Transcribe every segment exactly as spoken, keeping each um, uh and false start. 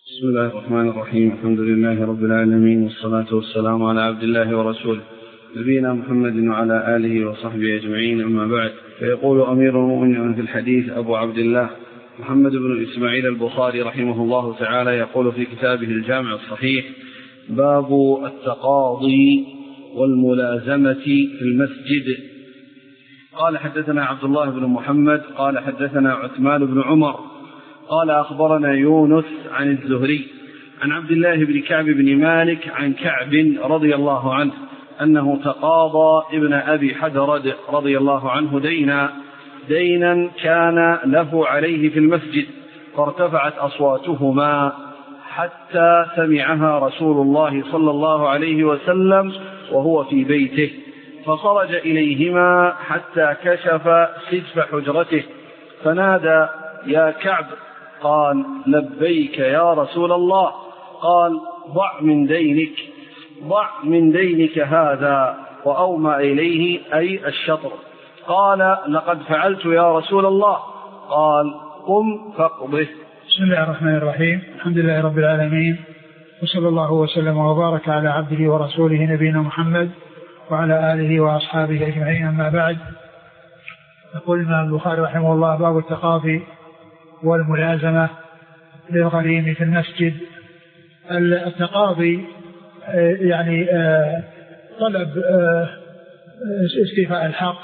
بسم الله الرحمن الرحيم. الحمد لله رب العالمين، والصلاة والسلام على عبد الله ورسوله نبينا محمد وعلى آله وصحبه أجمعين، أما بعد. فيقول أمير المؤمنين في الحديث أبو عبد الله محمد بن إسماعيل البخاري رحمه الله تعالى، يقول في كتابه الجامع الصحيح: باب التقاضي والملازمة في المسجد. قال: حدثنا عبد الله بن محمد قال حدثنا عثمان بن عمر قال أخبرنا يونس عن الزهري عن عبد الله بن كعب بن مالك عن كعب رضي الله عنه أنه تقاضى ابن أبي حدرد رضي الله عنه دينا دينا كان له عليه في المسجد، فارتفعت أصواتهما حتى سمعها رسول الله صلى الله عليه وسلم وهو في بيته، فخرج إليهما حتى كشف سجف حجرته فنادى: يا كعب. قال: لبيك يا رسول الله. قال: ضع من دينك ضع من دينك هذا، وأومى إليه أي الشطر. قال: لقد فعلت يا رسول الله. قال: قم فاقضه. بسم الله الرحمن الرحيم. الحمد لله رب العالمين، وصلى الله وسلم وبارك على عبده ورسوله نبينا محمد وعلى آله وأصحابه أجمعين، أما بعد. يقول الإمام البخاري رحمه الله: باب التقاضي والملازمة للغريم في المسجد. التقاضي يعني طلب استيفاء الحق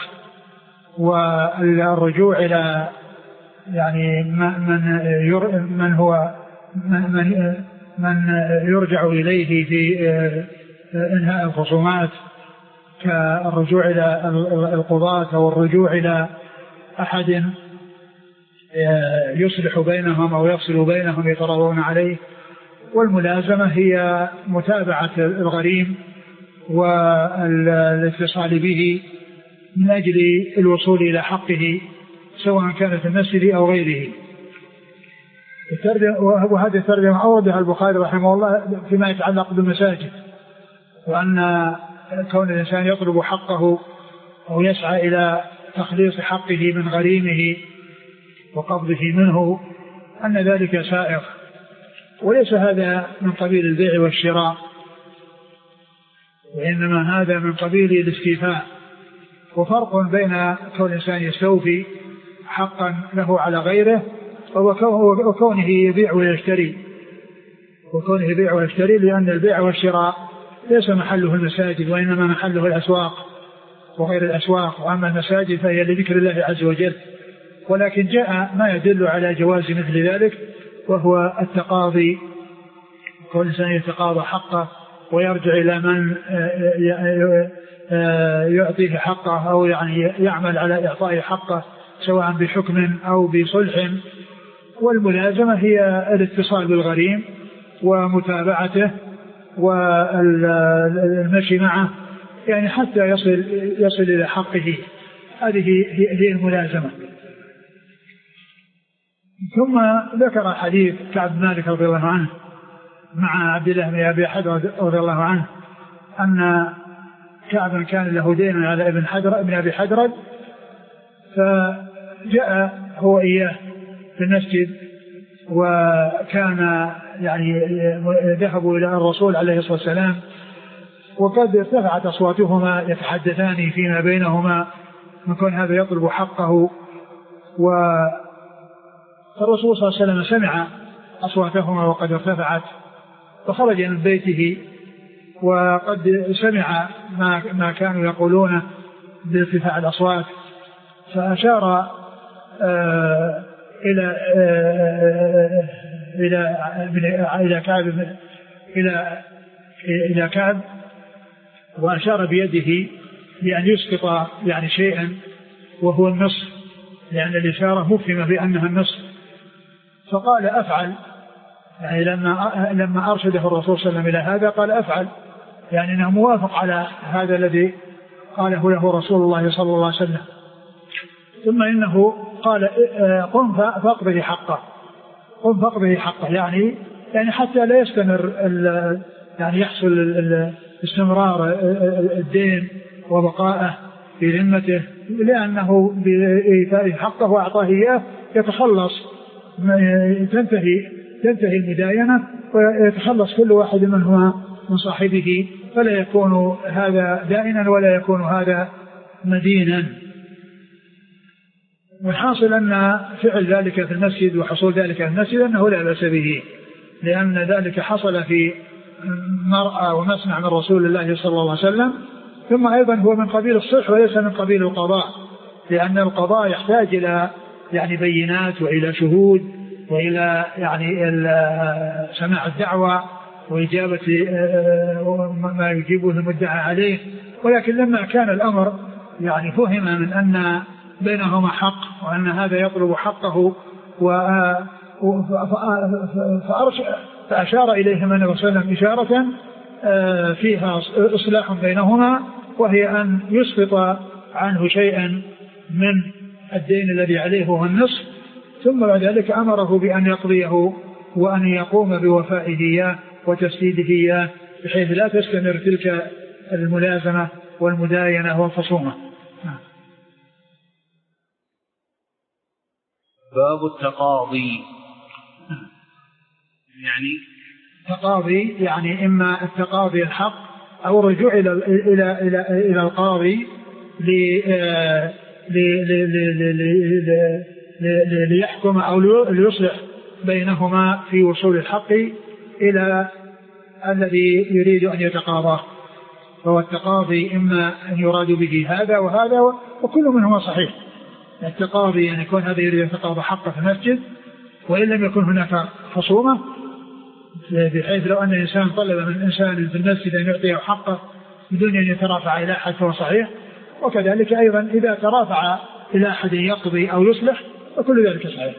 والرجوع إلى يعني من من هو من من يرجع إليه في إنهاء الخصومات، كالرجوع إلى القضاة أو الرجوع إلى أحد يصلح بينهم أو يفصل بينهم يتراضون عليه. والملازمة هي متابعة الغريم والاتصال به من أجل الوصول إلى حقه، سواء كان في المسجد أو غيره. وهذه الترجمة أوردها البخاري رحمه الله فيما يتعلق بالمساجد، وأن كون الإنسان يطلب حقه أو يسعى إلى تخليص حقه من غريمه وقبضه منه أن ذلك سائغ، وليس هذا من قبيل البيع والشراء، وإنما هذا من قبيل الاستيفاء. وفرق بين كون الإنسان يستوفي حقا له على غيره وكونه يبيع ويشتري وكونه يبيع ويشتري لأن البيع والشراء ليس محله المساجد، وإنما محله الأسواق وغير الأسواق. وأما المساجد فهي لذكر الله عز وجل. ولكن جاء ما يدل على جواز مثل ذلك، وهو التقاضي، كل إنسان يتقاضى حقه ويرجع إلى من يعطيه حقه أو يعني يعمل على إعطائه حقه، سواء بحكم أو بصلح. والملازمة هي الاتصال بالغريم ومتابعته والمشي معه، يعني حتى يصل يصل إلى حقه. هذه هي الملازمة. ثم ذكر حديث كعب بن مالك رضي الله عنه مع عبد الله بن أبي حدرد رضي الله عنه أن كعبا كان له دين على ابن حدرد ابن أبي حدرد، فجاء هو إياه في المسجد، وكان يعني ذهبوا إلى الرسول عليه الصلاة والسلام، وقد ارتفعت أصواتهما يتحدثان فيما بينهما من كون هذا يطلب حقه. والرسول صلى الله عليه وسلم سمع أصواتهما وقد ارتفعت، فخرج من بيته وقد سمع ما, ما كانوا يقولون بارتفاع الأصوات، فأشار آه إلى آه إلى إلى كعب إلى إلى كعب وأشار بيده بأن يسقط يعني شيئا وهو النصف، لأن الإشارة مفهمة بأنها النصف. فقال: أفعل. يعني لما لما أرشده الرسول صلى الله عليه وسلم إلى هذا قال: أفعل، يعني أنه موافق على هذا الذي قاله له رسول الله صلى الله عليه وسلم. ثم إنه قال: قم فاقضه حقه قم فاقضه حقه يعني يعني حتى لا يستمر يعني يحصل استمرار الدين وبقائه في ذمته، لأنه بإيفاء حقه وأعطاه إياه يتخلص تنتهي تنتهي المداينة ويتخلص كل واحد منهما من صاحبه، فلا يكون هذا دائنا ولا يكون هذا مدينا. والحاصل أن فعل ذلك في المسجد وحصول ذلك في المسجد أنه لا بأس به، لأن ذلك حصل في مرأى ومسمع من رسول الله صلى الله عليه وسلم. ثم أيضا هو من قبيل الصلح وليس من قبيل القضاء، لأن القضاء يحتاج إلى يعني بينات وإلى شهود وإلى يعني سماع الدعوة وإجابة ما يجيبه المدعى عليه. ولكن لما كان الأمر يعني فهم من أن بينهما حق وأن هذا يطلب حقه فأشار إليهما النبي صلى الله عليه وسلم إشارة فيها إصلاح بينهما، وهي أن يسقط عنه شيئا من الدين الذي عليه وهو النصف، ثم بعد ذلك أمره بأن يقضيه وأن يقوم بوفائه إياه وتسديده إياه، بحيث لا تستمر تلك الملازمة والمداينة والخصومة. باب التقاضي. يعني تقاضي يعني إما التقاضي الحق أو الرجوع إلى إلى إلى إلى القاضي ليحكم أو ليصلح بينهما في وصول الحق إلى الذي يريد أن يتقاضاه. فهو التقاضي إما أن يراد به هذا وهذا، وكل منهما صحيح. التقاضي أن يعني يكون هذا يريد أن يتقاضى حقه في المسجد وإن لم يكن هناك خصومة، بحيث لو أن الإنسان طلب من إنسان في المسجد أن يعطيه حقه بدون أن يترافع إلى أحد فهو صحيح. وكذلك أيضا إذا ترافع إلى أحد يقضي أو يصلح وكل ذلك صحيح.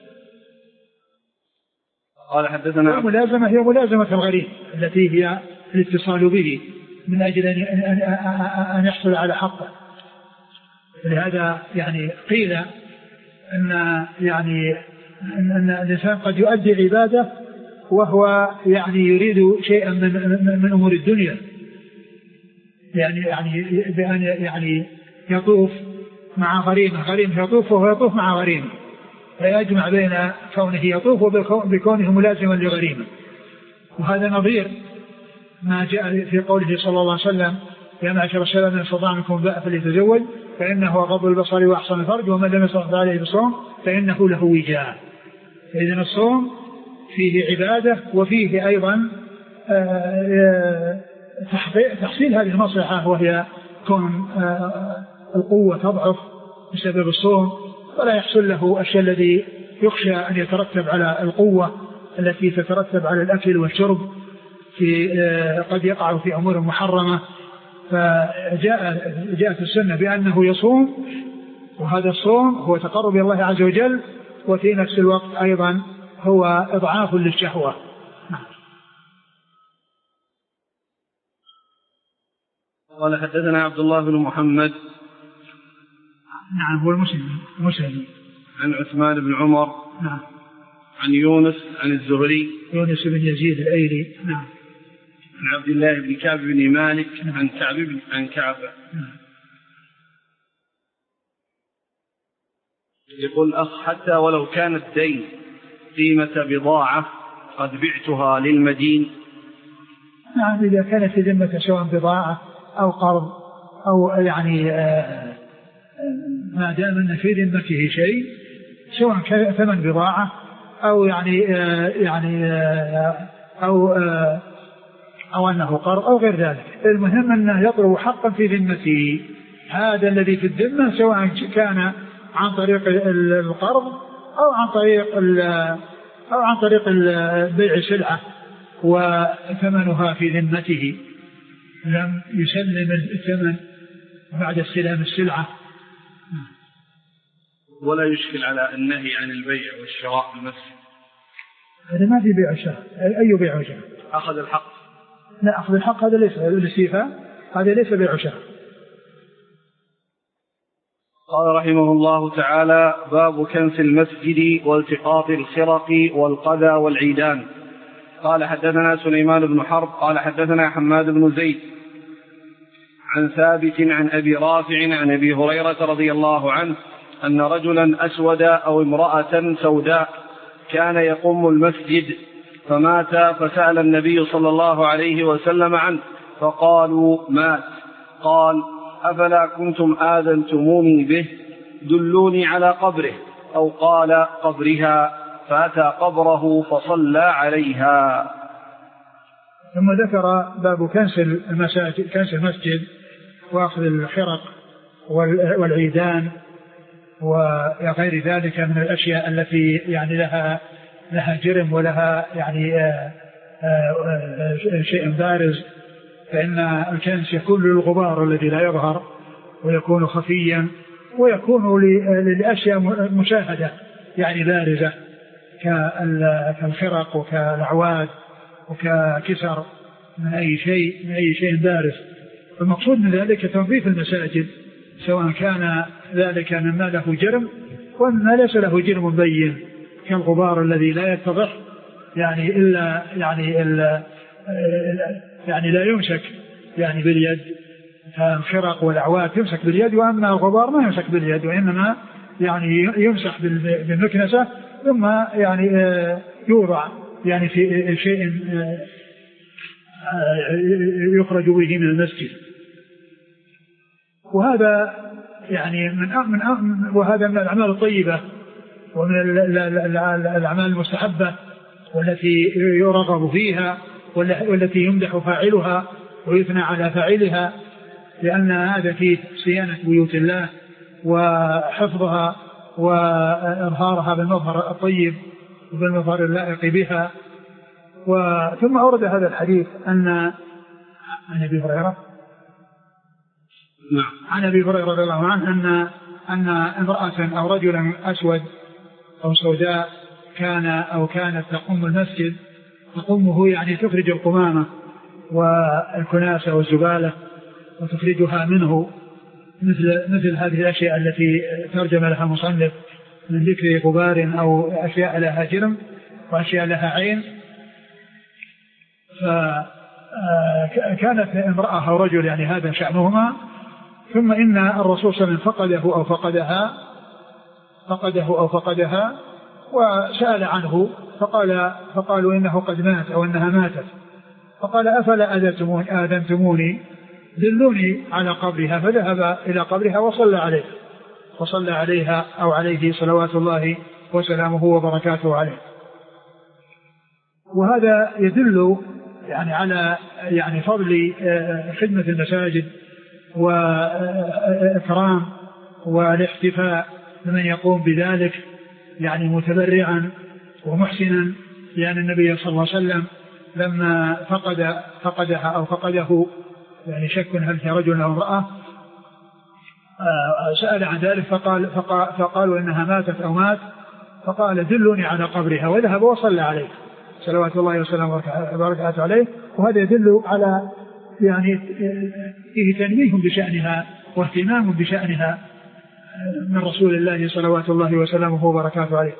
قال حدثنا الملازمة هي ملازمة الغريب التي هي الاتصال به من أجل أن يحصل على حقه. لهذا يعني قيل أن يعني أن الإنسان قد يؤدي عبادة وهو يعني يريد شيئا من من أمور الدنيا، يعني يعني بأن يعني يطوف مع غريمه، غريمه يطوف وهو يطوف مع غريمه، فيجمع بين كونه يطوف وبكونه ملازما لغريمه. وهذا نظير ما جاء في قوله صلى الله عليه وسلم: يا معشر الشباب من استطاع منكم الباء فليتزوج فإنه غض البصر وأحسن الفرج ومن لم يستطع عليه بالصوم فإنه له وجاء. فإذن الصوم فيه عبادة وفيه أيضا تحصيل هذه المصلحة، وهي كون القوة تضعف بسبب الصوم، ولا يحصل له الشيء الذي يخشى أن يترتب على القوة التي تترتب على الأكل والشرب، في قد يقع في أمور محرمة. فجاء جاءت السنة بأنه يصوم، وهذا الصوم هو تقرب إلى الله عز وجل، وفي نفس الوقت أيضا هو إضعاف للشهوة. قال حدثنا عبد الله بن محمد. نعم هو المسلم مسلم عن عثمان بن عمر. نعم. عن يونس عن الزهري يونس بن يزيد الأيلي. نعم. عن عبد الله بن كعب بن مالك. نعم. عن كعب بن عن كعب. نعم. يقول أخ: حتى ولو كان الدين قيمة بضاعة قد بعتها للمدين. نعم إذا كانت في ذمة سواء بضاعة أو قرض أو يعني آه ما دام أن في ذمته شيء، سواء كان ثمن بضاعة أو يعني آه يعني آه أو آه أو أنه قرض أو غير ذلك، المهم أنه يطلب حقا في ذمته. هذا الذي في الذمة سواء كان عن طريق القرض أو عن طريق أو عن طريق بيع سلعة وثمنها في ذمته، لم يسلم الثمن بعد استلام السلعة. ولا يشكل على النهي عن البيع والشراء بالمسجد. هذا ما في بيع وشراء. أي بيع وشراء؟ أخذ الحق. لا، أخذ الحق هذا ليس الاستيفاء، هذا ليس بيع وشراء. قال رحمه الله تعالى: باب كنس المسجد والتقاط الخرق والقذى والعيدان. قال حدثنا سليمان بن حرب قال حدثنا حماد بن زيد عن ثابت عن أبي رافع عن أبي هريرة رضي الله عنه أن رجلا أسود أو امرأة سوداء كان يقوم المسجد فمات، فسأل النبي صلى الله عليه وسلم عنه فقالوا مات. قال أفلا كنتم آذنتموني به؟ دلوني على قبره، أو قال قبرها، فأتى قبره فصلى عليها. ثم ذكر باب كنس المساجد، كنس المسجد وأخذ الخرق والعيدان وغير ذلك من الأشياء التي يعني لها لها جرم ولها يعني آآ آآ شيء بارز، فإن الكنس يكون للغبار الذي لا يظهر ويكون خفيا، ويكون للأشياء مشاهدة يعني بارزة كالخرق وكالأعواد وككسر من أي شيء من أي شيء بارز. المقصود من ذلك تنظيف المساجد، سواء كان ذلك مما له جرم ومما ليس له جرم مبين، كالغبار الذي لا يتضح يعني إلا يعني إلا يعني لا يمسك يعني باليد، فالخرق والأعواد تمسك باليد، وأما الغبار ما يمسك باليد، وإنما يعني يمسح بالمكنسة ثم يعني يوضع يعني في شيء يخرج به من المسجد. وهذا يعني من من وهذا من الأعمال الطيبة ومن الأعمال المستحبة والتي يرغب فيها والتي يمدح فاعلها ويثنى على فاعلها، لأن هذا فيه صيانة بيوت الله وحفظها وإظهارها بالمظهر الطيب وبالمظهر اللائق بها. وثم أورد هذا الحديث أن عن أبي هريرة نعم عن أبي هريرة رضي الله عنه أن أن امرأة أو رجلا أسود أو سوداء كان أو كانت تقوم المسجد، تقومه يعني تخرج القمامة والكناسة والزبالة وتخرجها منه، مثل مثل هذه الأشياء التي ترجم لها مصنف من ذكر غبار أو أشياء لها جرم وأشياء لها عين. فكانت امرأة أو رجل يعني هذا شأنهما، ثم إن الرسول صلى الله عليه وسلم فقده أو فقدها فقده أو فقدها وسأل عنه، فقال فقالوا إنه قد مات أو إنها ماتت. فقال أفلا آذنتموني دلوني على قبرها، فذهب إلى قبرها وصلى عليه وصلى عليها أو عليه صلوات الله وسلامه وبركاته عليه. وهذا يدل يعني على يعني فضل خدمة المساجد وإكرام والاحتفاء بمن يقوم بذلك يعني متبرعا ومحسنا، لأن النبي صلى الله عليه وسلم لما فقد فقدها أو فقده يعني شك هل هي رجل أو امرأة سأل عن ذلك فقال فقال فقالوا إنها ماتت أو مات، فقال دلوني على قبرها، وذهب وصلى عليه صلوات الله وسلامه وبركاته عليه. وهذا يدل على يعني فيه تنويه بشأنها واهتمام بشأنها من رسول الله صلوات الله وسلامه وبركاته عليه.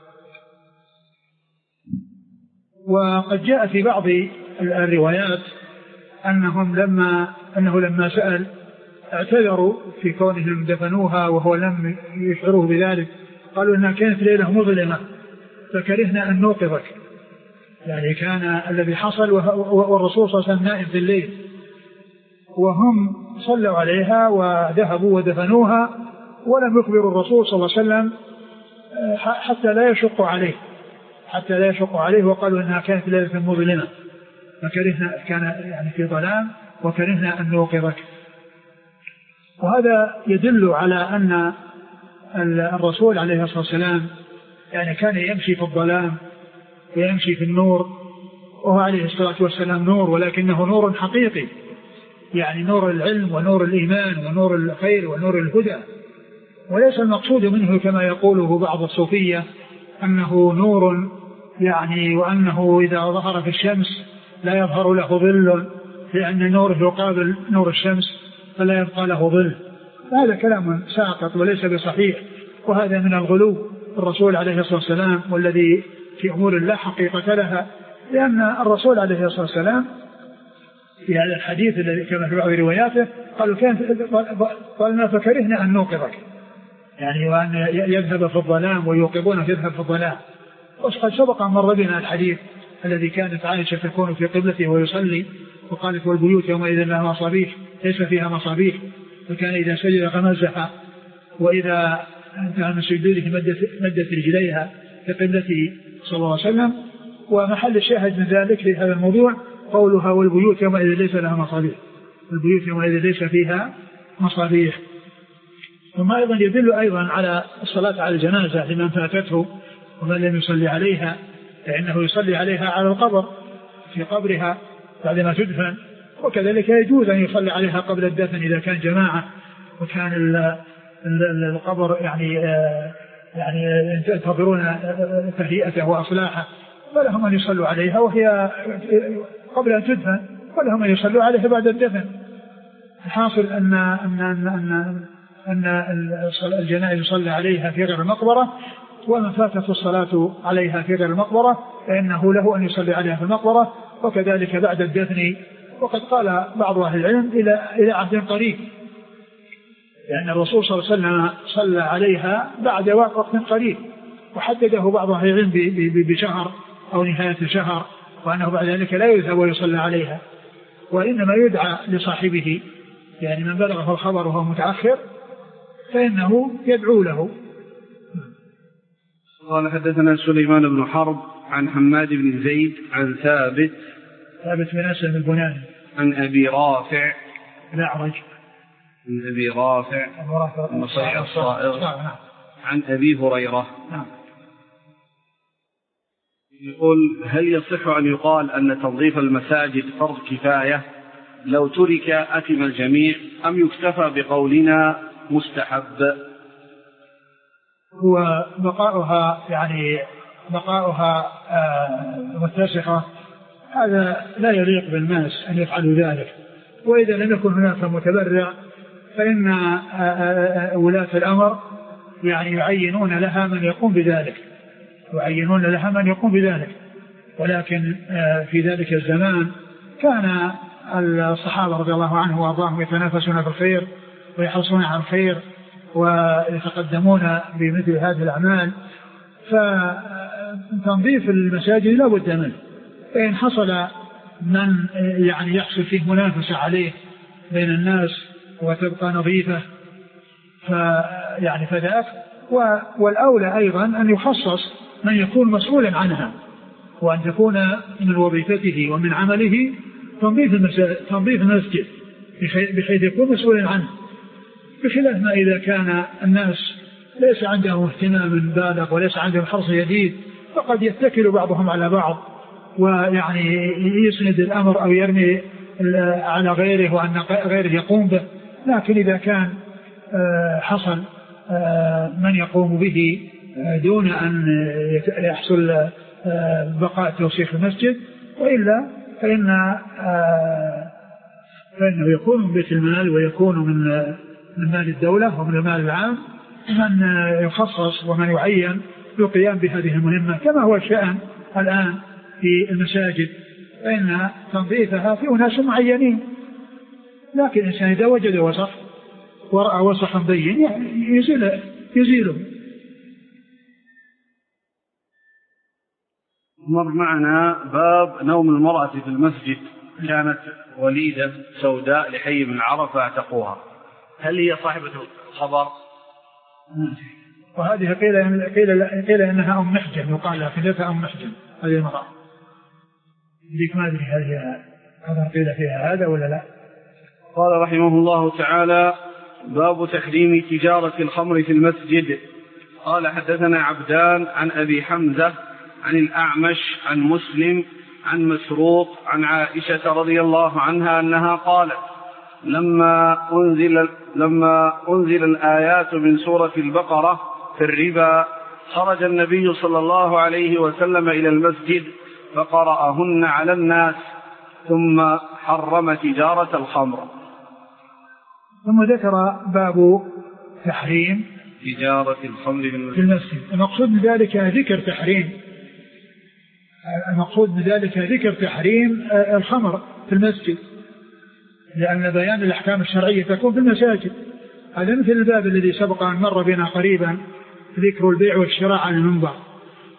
وقد جاء في بعض الروايات أنهم لما أنه لما سأل اعتذروا في كونهم دفنوها وهو لم يشعروه بذلك، قالوا إنها كانت ليلة مظلمة فكرهنا أن نوقظك، يعني كان الذي حصل والرسول صلى الله عليه وسلم نائم في الليل، وهم صلوا عليها وذهبوا ودفنوها ولم يخبروا الرسول صلى الله عليه وسلم حتى لا يشق عليه حتى لا يشق عليه وقالوا إنها كانت ليلة مظلمة فكرهنا، كان يعني في ظلام وكرهنا أن نوقظك. وهذا يدل على أن الرسول عليه الصلاة والسلام يعني كان يمشي في الظلام ويمشي في النور، وهو عليه الصلاة والسلام نور، ولكنه نور حقيقي، يعني نور العلم ونور الإيمان ونور الخير ونور الهدى، وليس المقصود منه كما يقوله بعض الصوفية أنه نور يعني وأنه إذا ظهر في الشمس لا يظهر له ظل لأن نوره يقابل نور الشمس فلا يبقى له ظل. هذا كلام ساقط وليس بصحيح، وهذا من الغلو الرسول عليه الصلاة والسلام والذي في أمور الله حقيقة لها، لأن الرسول عليه الصلاة والسلام في هذا الحديث الذي كما في بعض رواياته قالوا كانت قالنا فكرهنا أن نوقظك، يعني وأن يذهب في الظلام ويوقظون يذهب في الظلام، وقد سبق أن مر بنا الحديث الذي كانت عائشة تكون في قبلته ويصلي وقالت والبيوت يومئذ لها مصابيح ليس فيها مصابيح، وكان إذا سجد غمزها وإذا انتهى من سجوده مدت, مدت رجليها في قبلته صلى الله عليه وسلم. ومحل الشاهد من ذلك في هذا الموضوع قولها والبيوت يومئذ ليس لها مصابيح، البيوت يومئذ ليس فيها مصابيح. ثم أيضا يدل أيضا على الصلاة على الجنازة لمن فاتته ومن لم يصلي عليها، فإنه يصلي عليها على القبر في قبرها بعدما تدفن، وكذلك يجوز أن يصلي عليها قبل الدفن إذا كان جماعة وكان القبر يعني يعني ينتظرون تهيئته وأصلاحه، فلهم أن يصلوا عليها وهي قبل أن تدفن، ولهم أن يصلوا عليها بعد الدفن. الحاصل أن أن أن أن, أن الجنائز يصلى عليها في غير المقبرة، ومن فاتت الصلاة عليها في غير المقبرة فإنه له أن يصلي عليها في المقبرة، وكذلك بعد الدفن. وقد قال بعض أهل العلم إلى إلى عهد قريب، لأن الرسول صلى الله عليه وسلم صلى عليها بعد وقت قريب، وحدده بعض أهل العلم بشهر أو نهاية شهر، وأنه بعد ذلك لا يذهب ويصلى عليها، وإنما يدعى لصاحبه، يعني من بلغه الخبر وهو متأخر فإنه يدعو له. قال حدثنا سليمان بن حرب عن حماد بن زيد عن ثابت ثابت بن أسلم البناني عن أبي رافع الأعرج عن أبي رافع المصيح الصائغ عن أبي هريرة. نعم. يقول هل يصح أن يقال أن تنظيف المساجد فرض كفاية لو ترك أثم الجميع، أم يكتفى بقولنا مستحب؟ هو بقاؤها يعني بقاؤها متسخة، هذا لا يليق بالناس أن يفعلوا ذلك، وإذا لم يكن هناك متبرع فإن ولاة الأمر يعني يعينون لها من يقوم بذلك يعينون لها من يقوم بذلك ولكن في ذلك الزمان كان الصحابة رضي الله عنهم وأرضاهم يتنافسون في الخير ويحرصون على الخير ويتقدمون بمثل هذه الأعمال، فتنظيف المساجد لا بد منه، فإن حصل من يعني يحصل فيه منافسة عليه بين الناس وتبقى نظيفة فيعني فذاك، والأولى أيضا أن يخصص من يكون مسؤولا عنها، وأن تكون من وظيفته ومن عمله تنظيف تنظيف المسجد بحيث يكون مسؤولا عنه، بخلاف ما إذا كان الناس ليس عندهم اهتمام بالغ وليس عندهم حرص جديد، فقد يتكل بعضهم على بعض ويعني يسند الأمر أو يرمي على غيره وأن غيره يقوم به. لكن إذا كان حصل من يقوم به دون أن يحصل بقاء توسيخ المسجد، وإلا فإن فإنه يكون من بيت المال ويكون من من مال الدولة ومن المال العام من يخصص ومن يعين للقيام بهذه المهمة، كما هو الشأن الآن في المساجد، فإن تنظيفها في أناس معينين، لكن الإنسان إذا وجد وسخ ورأى وسخا بين يزيله يزيله. مر معنا باب نوم المرأة في المسجد، كانت وليدة سوداء لحي من عرفة اعتقوها، هل هي صاحبة الخبر؟ وهذه قيل قيل قيل انها ام محجن، يقال لها كنيتها ام محجن هذه المرأة، ديك ما ادري هل هي هذا قيل فيها هذا ولا لا. قال رحمه الله تعالى باب تحريم تجارة الخمر في المسجد. قال حدثنا عبدان عن أبي حمزة عن الأعمش عن مسلم عن مسروق عن عائشة رضي الله عنها أنها قالت لما أنزل, لما أنزل الآيات من سورة البقرة في الربا خرج النبي صلى الله عليه وسلم إلى المسجد فقرأهن على الناس ثم حرم تجارة الخمر. ثم ذكر باب تحريم تجارة الخمر في المسجد. المقصود من ذلك ذكر تحريم المقصود من ذلك ذكر تحريم الخمر في المسجد، لأن بيان الأحكام الشرعية تكون في المساجد. هذا مثل الباب الذي سبق أن مر بنا قريبا ذكر البيع والشراء على المنبر،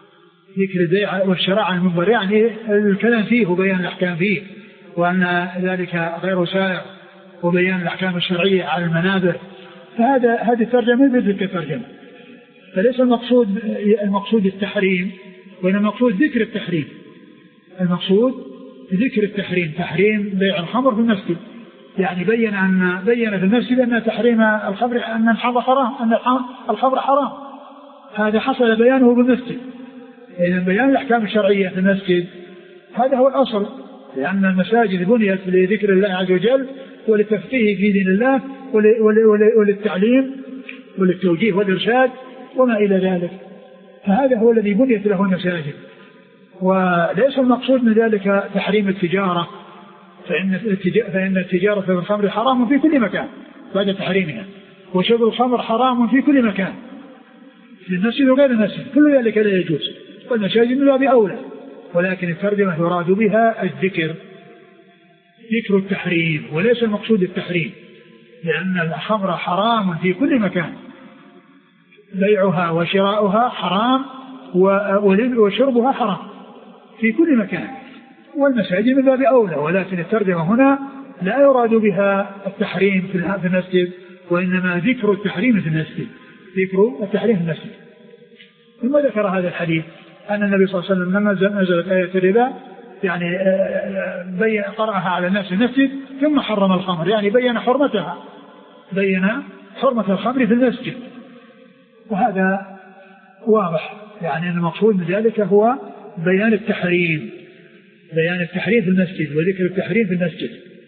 ذكر البيع والشراء عن المنبر يعني الكلام فيه وبيان الأحكام فيه، وأن ذلك غير سائغ، وبيان الأحكام الشرعية على المنابر. فهذا هذه الترجمة مثل كترجمة. فليس المقصود المقصود التحريم، وإنما المقصود ذكر التحريم. المقصود ذكر التحريم، تحريم بيع الخمر في المسجد، يعني بين أن بين في المسجد أن تحريم الخمر، أن الخمر حرام، أن الخمر حرام. هذا حصل بيانه بالمسجد. إذا بيان الأحكام الشرعية في المسجد هذا هو الأصل، لأن المساجد بنيت لذكر الله عز وجل وللتفقيه في دين الله وللتعليم وللتوجيه والإرشاد وما إلى ذلك. فهذا هو الذي بنيت له المساجد. وليس المقصود من ذلك تحريم التجارة، فإن التجارة في الخمر حرام في كل مكان بعد تحريمها، وشرب الخمر حرام في كل مكان في المسجد وغير المسجد، كل ذلك لا يجوز، والمساجد من باب أولى. ولكن الترجمة يراد بها الذكر، ذكر التحريم، وليس المقصود التحريم، لأن الخمر حرام في كل مكان، بيعها وشراؤها حرام وشربها حرام في كل مكان، والمساجد من باب أولى. ولكن الترجمة هنا لا يراد بها التحريم في المسجد، وإنما ذكر التحريم في المسجد، ذكر التحريم في المسجد. ثم ذكر هذا الحديث أن النبي صلى الله عليه وسلم لما نزلت آية الربا يعني بين قرأها على الناس في المسجد ثم حرم الخمر، يعني بين حرمتها، بين حرمة الخمر في المسجد. وهذا واضح، يعني المقصود من ذلك هو بيان التحريم، بيان التحريم في المسجد وذكر التحريم في المسجد.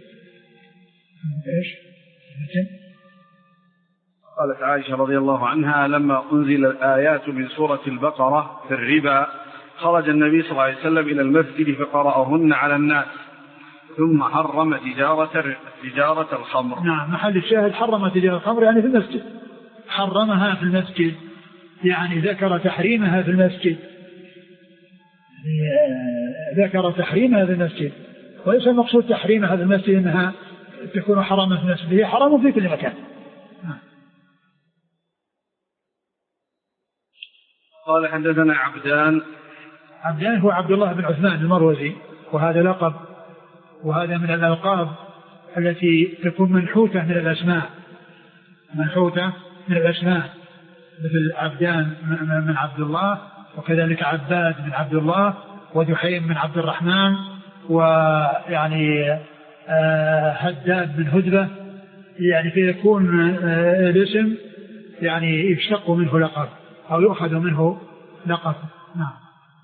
ايش؟ قالت عائشة رضي الله عنها لما أنزل الآيات من سورة البقرة في الربا خرج النبي صلى الله عليه وسلم إلى المسجد فقرأهن على الناس ثم حرم تجارة تجارة الخمر. نعم، محل الشاهد حرم تجارة الخمر يعني في المسجد، حرمها في المسجد، يعني ذكر تحريمها في المسجد، ذكر تحريمها في المسجد. وليس المقصود تحريمها في المسجد إنها تكون حراما في المسجد، هي حرام في كل مكان. قال حدثنا عبدان. عبدان هو عبد الله بن عثمان المروزي، وهذا لقب، وهذا من الألقاب التي تكون منحوتة من الأسماء، منحوتة من الأسماء، مثل عبدان من عبد الله، وكذلك عباد من عبد الله، ودحيم من عبد الرحمن، ويعني هداد من هدبة، يعني فيكون الاسم يعني يشتق منه لقب أو يؤخذ منه لقب. نعم.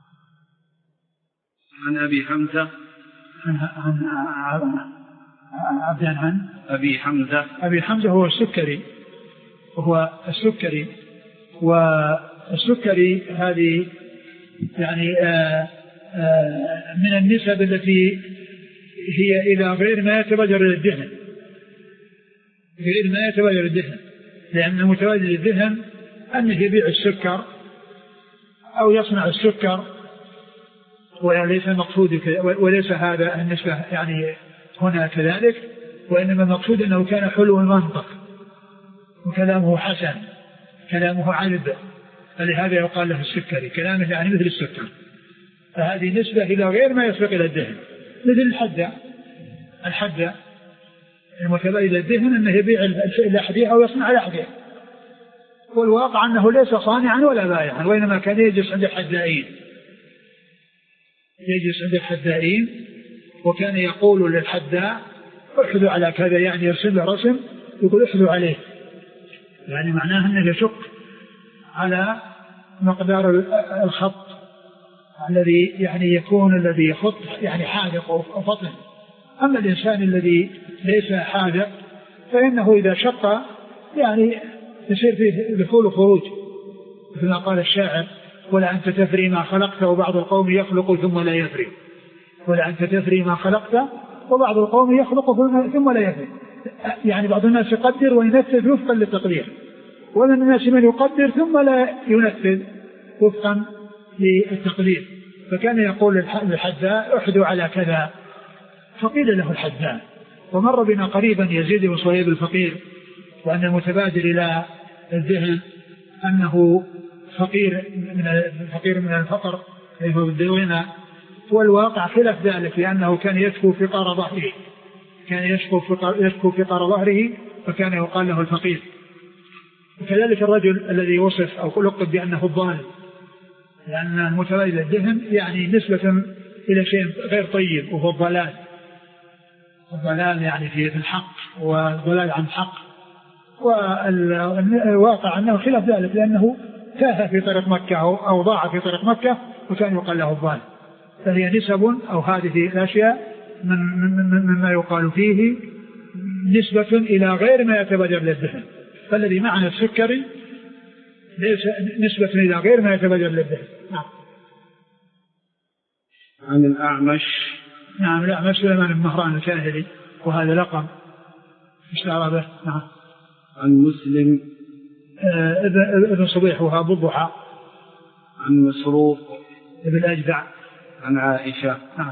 عن أبي حمزة عن عبدان عن أبي حمزة. أبي حمزة هو السكري، وهو السكري، والسكري هذه يعني آآ آآ من النسب التي هي إلى غير ما يتبادر للذهن، غير ما يتبادر للذهن، لأن متبادر للذهن أنه يبيع السكر أو يصنع السكر، وليس المقصود وليس هذا النسبة يعني هنا كذلك، وإنما المقصود أنه كان حلو المنطق وكلامه حسن، كلامه عذب، فلهذا يقال له السكري، كلامه يعني مثل السكر. فهذه نسبة إلى غير ما يسبق إلى الذهن، مثل الحدة، الحدة المتبادل إلى الذهن أنه يبيع الشيء لأحده أو يصنع لأحده، والواقع أنه ليس صانعا ولا بائعا، وإنما كان يجلس عند الحدائين، يجلس عند الحدائين، وكان يقول للحداء احذوا على كذا، يعني يرسل له رسم يقول احذوا عليه، يعني معناه أنه يشق على مقدار الخط الذي يعني يكون الذي يخط يعني حاذق أو فطن. أما الإنسان الذي ليس حاذق فإنه إذا شق يعني يصير فيه دخول وخروج، مثل ما قال الشاعر: ولا أنت تفري ما خلقت وبعض القوم يخلق ثم لا يفري. ولا أنت تفري ما خلقت وبعض القوم يخلق ثم لا يفري، يعني بعض الناس يقدر وينفذ وفقا للتقدير، ومن الناس من يقدر ثم لا ينفذ وفقا للتقدير. فكان يقول للحداء احدوا على كذا، فقيل له الحداء. ومر بنا قريبا يزيد بن صهيب الفقير، وأن المتبادر إلى الذهن أنه فقير من الفقير من الفقر، هو بالغنى. والواقع خلاف ذلك، لأنه كان يشكو فقار ظهره، كان يشكو فقار, يشكو فقار ظهره فكان يقال له الفقير. وكذلك الرجل الذي وصف أو لقب بأنه الضال، لأن المتبادل الدهن يعني نسبة إلى شيء غير طيب وهو الضلال. الضلال يعني في الحق والضلال عن الحق. والواقع أنه خلاف ذلك، لأنه تاه في طريق مكة أو ضاع في طريق مكة وكان يقال له الضال. فهي نسب أو هذه الأشياء مما يقال فيه نسبة إلى غير ما يتبادر للذهن. فالذي معنى السكري ليس نسبة إلى غير ما يتبادر للذهن. نعم. عن الأعمش. نعم الأعمش سليمان بن مهران الكاهلي، وهذا لقب اشتهر به. نعم. عن مسلم آه ابن صبيح وهو أبو الضحى. عن مسروق ابن أجدع. عن عائشة. نعم.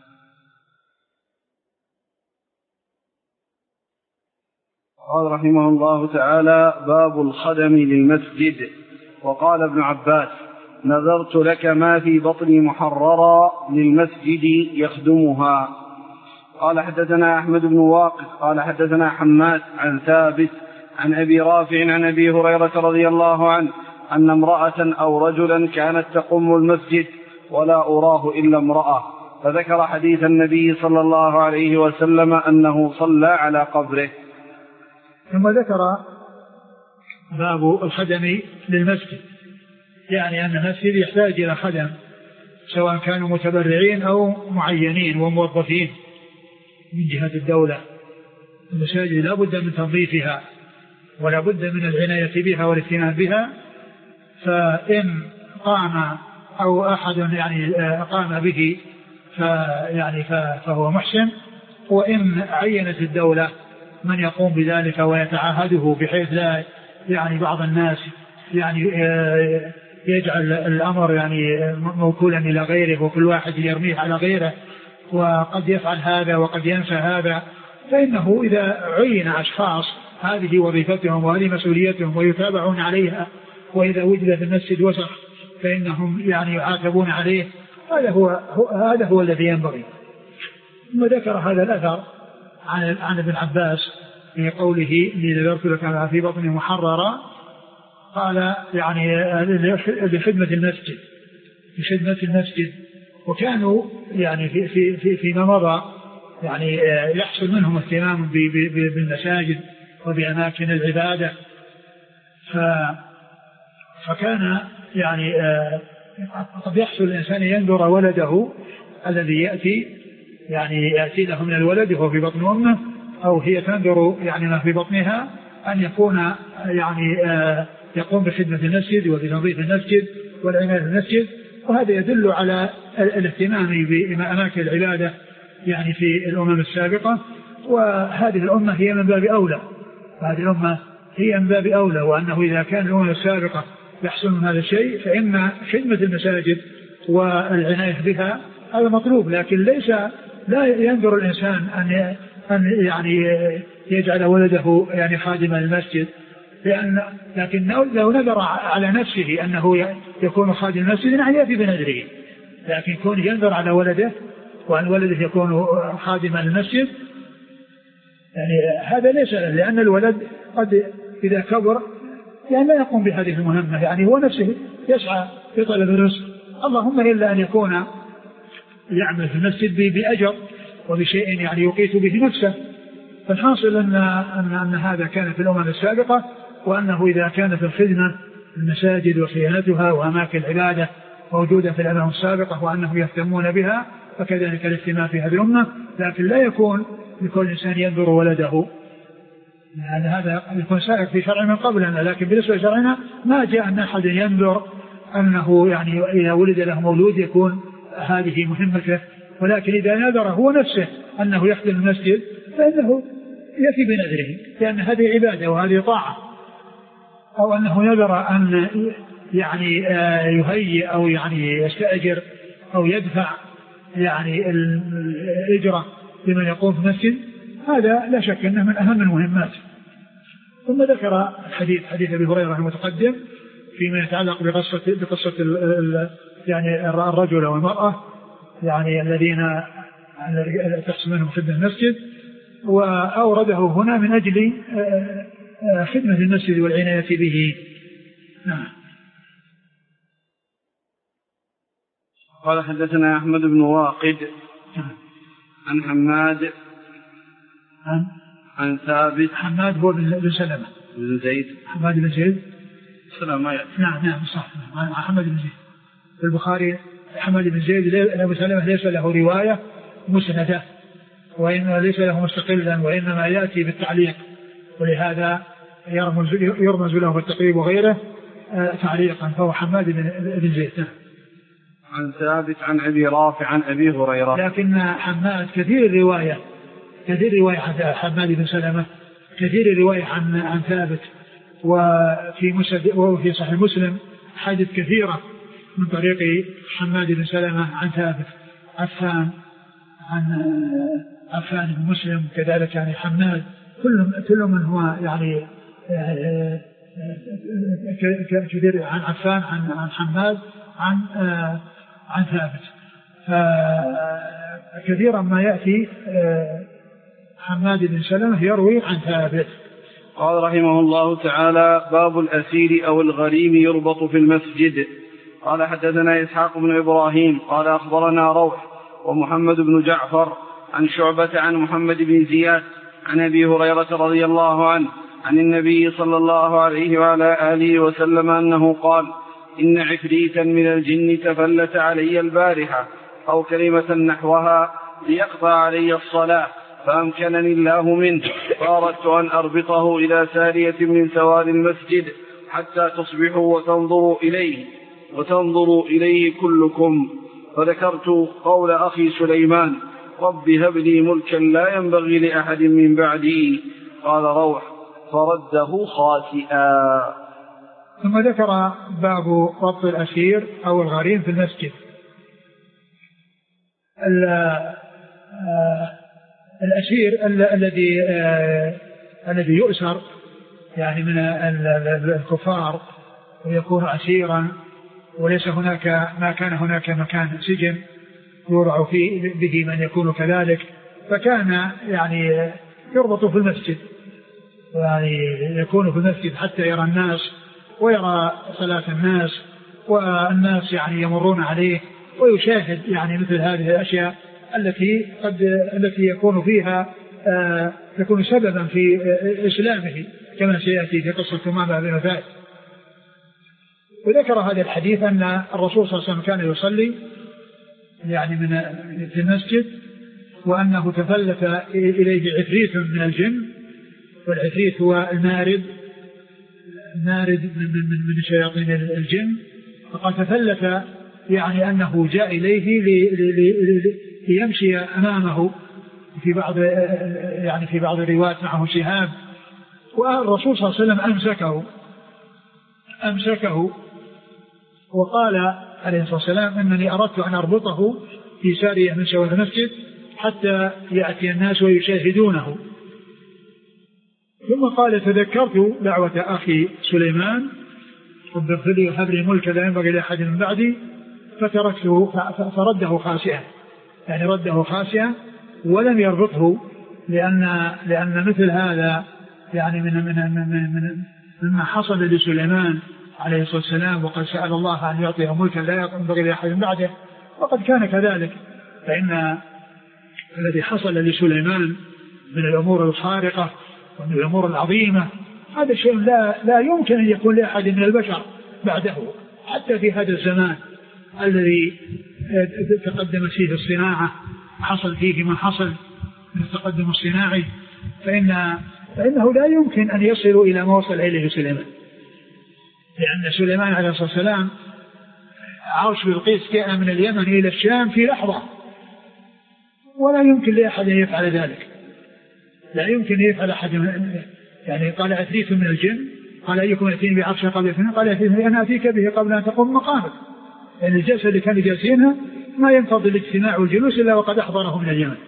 قال رحمه الله تعالى: باب الخدم للمسجد. وقال ابن عباس: نذرت لك ما في بطني محررا للمسجد يخدمها. قال حدثنا أحمد بن واقد قال حدثنا حماد عن ثابت عن أبي رافع عن أبي هريرة رضي الله عنه أن امرأة أو رجلا كانت تقم المسجد ولا أراه إلا امرأة، فذكر حديث النبي صلى الله عليه وسلم أنه صلى على قبره. ثم ذكر باب الخدم للمسجد، يعني أن المسجد يحتاج إلى خدم سواء كانوا متبرعين أو معينين وموظفين من جهة الدولة. المساجد لا بد من تنظيفها ولا بد من العناية بها والاهتمام بها، فإن قام أو أحد يعني قام به فيعني فهو محسن، وإن عينت الدولة من يقوم بذلك ويتعاهده بحيث لا يعني بعض الناس يعني يجعل الأمر يعني موكولا إلى غيره وكل واحد يرميه على غيره، وقد يفعل هذا وقد ينسى هذا، فإنه إذا عين أشخاص هذه وظيفتهم وهذه مسؤوليتهم ويتابعون عليها، وإذا وجد في المسجد وسخ فإنهم يعني يعاقبون عليه. هذا هو هذا هو الذي ينبغي. ثم ذكر هذا الأثر عن عن ابن عباس في قوله: إني نذرت لك في بطني محررا، قال يعني لخدمة المسجد لخدمة المسجد. وكانوا يعني في في في فيما مضى يعني يحصل منهم اهتمام بالمساجد وبأماكن العبادة، فكان يعني قد يحصل الإنسان ينظر ولده الذي يأتي يعني يأتي له من الولد وهو في بطن أمه، أو هي تنظر يعني ما في بطنها، أن يكون يعني يقوم بخدمة المسجد وبتنظيف المسجد والعناية بالمسجد. وهذا يدل على الاهتمام بأماكن العبادة يعني في الأمم السابقة، وهذه الأمة هي من باب أولى هذه الأمة هي من باب أولى وأنه إذا كان الأمم السابقة يحصل من هذا الشيء فإن خدمة المساجد والعناية بها هذا مطلوب. لكن ليس لا ينظر الإنسان أن أن يعني يجعل ولده يعني خادما المسجد، لأن لكن لو نظر على نفسه أنه يكون خادم المسجد يعني يأتي بنذره، لكن يكون ينظر على ولده وأن ولده يكون خادما المسجد يعني هذا ليس له، لأن الولد قد إذا كبر يعني لا يقوم بهذه المهمة، يعني هو نفسه يسعى في طلب الرزق، اللهم إلا أن يكون يعمل في المسجد بأجر وبشيء يعني يقيت به نفسه. فالحاصل أن, أن, أن هذا كان في الأمم السابقة، وأنه إذا كانت الخدمة المساجد وصيانتها وأماكن العبادة موجودة في الأمم السابقة وأنهم يهتمون بها، فكذلك الاهتمام في هذه الأمة. لكن لا يكون لكل إنسان ينظر ولده، لأن هذا يكون سائق في شرع من قبلنا، لكن بالنسبة لشرعنا ما جاء أن أحد ينظر أنه يعني إذا ولد له مولود يكون هذه مهمته، ولكن إذا نذر هو نفسه أنه يخدم المسجد فإنه يأتي بنذره، لأن هذه عبادة وهذه طاعة. أو أنه نذر أن يعني يهيئ أو يعني يستأجر أو يدفع يعني الإجرة لمن يقوم في المسجد، هذا لا شك أنه من أهم المهمات. ثم ذكر الحديث حديث أبي هريرة المتقدم فيما يتعلق بقصة بقصة يعني الرجل والمرأة يعني الذين تحصل منهم خدمة المسجد، وأورده هنا من أجل خدمة المسجد والعناية به. نعم. قال حدثنا أحمد بن واقد عن حماد عن عن ثابت. حماد هو بن سلمة بن زيد. حماد بن زيد سلام ما يأتي. نعم نعم صح. حماد بن زيد في البخاري. حماد بن زيد أبو سلمة ليس له رواية مسندة، وإنما ليس له مستقلا، وإنما يأتي بالتعليق، ولهذا يرمز, يرمز له بالتقريب وغيره تعليقا، فهو حماد بن زيد. عن ثابت عن أبي رافع عن أبي هريرة. لكن حماد كثير الرواية كثير رواية عن حماد بن سلمة، كثير الرواية عن عن ثابت، وفي مسند وفي صحيح مسلم حديث كثيرة من طريق حماد بن سلمة عن ثابت. عفان عن عفان بن مسلم كذلك، يعني حماد كل كل من هو يعني كثير عن عفان عن عن حماد عن عن ثابت. فكثيرا ما يأتي حماد بن سلمة يروي عن ثابت. قال رحمه الله تعالى: باب الأسير أو الغريم يربط في المسجد. قال حدثنا إسحاق بن إبراهيم قال أخبرنا روح ومحمد بن جعفر عن شعبة عن محمد بن زياد عن أبي هريرة رضي الله عنه عن النبي صلى الله عليه وعلى آله وسلم أنه قال: إن عفريتا من الجن تفلت علي البارحة أو كلمة نحوها ليقطع علي الصلاة، فأمكنني الله منه، فأردت أن أربطه إلى سارية من سوار المسجد حتى تصبحوا وتنظروا إليه وتنظروا إليه كلكم. فذكرت قول أخي سليمان: رب هب لي ملكا لا ينبغي لأحد من بعدي. قال روح: فرده خاسئا. ثم ذكر باب ربط الأسير أو الغريم في المسجد. الأسير الذي الذي يؤسر يعني من الكفار ويكون أسيرا، وليس هناك ما كان هناك مكان سجن يورع فيه به من يكون كذلك، فكان يعني يربط في المسجد، يعني يكون في المسجد حتى يرى الناس ويرى صلاة الناس، والناس يعني يمرون عليه ويشاهد يعني مثل هذه الأشياء التي قد التي يكون فيها آه تكون سببا في آه إسلامه، كما سيأتي في قصة ثمامة بن أثال. وذكر هذا الحديث أن الرسول صلى الله عليه وسلم كان يصلي يعني من في المسجد، وأنه تفلت إليه عفريت من الجن، والعفريت هو المارد المارد من, من, من شياطين الجن، فقد تفلت يعني أنه جاء إليه لي لي لي ليمشي أمامه في بعض يعني في بعض الروايات معه شهاب، والرسول صلى الله عليه وسلم أمسكه أمسكه وقال عليه الصلاة والسلام: إنني أردت أن أربطه في سارية من سوار المسجد حتى يأتي الناس ويشاهدونه. ثم قال: تذكرت دعوة أخي سليمان رب اغفر لي وهب لي ملكا لا ينبغي لأحد من بعدي، فتركته فرده خاسئا، يعني رده خاسئا ولم يربطه، لأن لأن مثل هذا يعني من من من من مما حصل لسليمان عليه الصلاة والسلام، وقد سأل الله أن يعطيه ملكا لا ينبغي لأحد من بعده، وقد كان كذلك. فإن الذي حصل لسليمان من الأمور الخارقة ومن الأمور العظيمة هذا شيء لا لا يمكن أن يكون لأحد من البشر بعده، حتى في هذا الزمان الذي تقدمت فيه الصناعة، حصل فيه ما حصل من التقدم الصناعي، فإن فإنه لا يمكن أن يصلوا إلى ما وصل إليه سليمان، لأن سليمان عليه الصلاة والسلام عرش بلقيس جاء من اليمن إلى الشام في لحظة، ولا يمكن لأحد أن يفعل ذلك، لا يمكن أن يفعل أحد من يعني قال: عفريت من الجن قال: أيكم يأتيني بعرش قبل اثنين؟ قال: يأتيني أنا أتيك به قبل أن تقوم مقامك. يعني الجلسة اللي كانوا جالسينها ما ينفضل الاجتماع والجلوس إلا وقد أحضره من اليمن.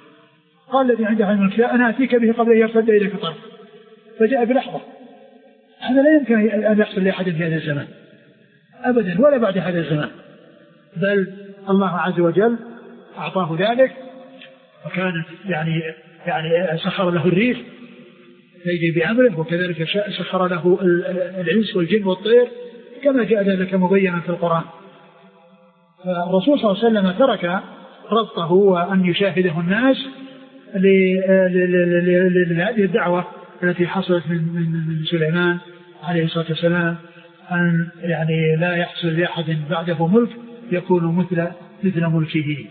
قال الذي عنده علم الكتاب: أنا أتيك به قبل أن يرتد إليك طرف، فجاء بلحظة. هذا لا يمكن أن يحصل لأحد في هذا الزمان أبدا ولا بعد هذا الزمان، بل الله عز وجل أعطاه ذلك، وكانت يعني يعني سخر له الريح يجري بأمره، وكذلك سخر له الإنس والجن والطير كما جاء ذلك مبينا في القرآن. فالرسول صلى الله عليه وسلم ترك ربطه وأن يشاهده الناس لهذه الدعوة التي حصلت من, من, من سليمان عليه الصلاة والسلام، أن يعني لا يحصل لأحد بعده ملك يكون مثل مثل ملكه.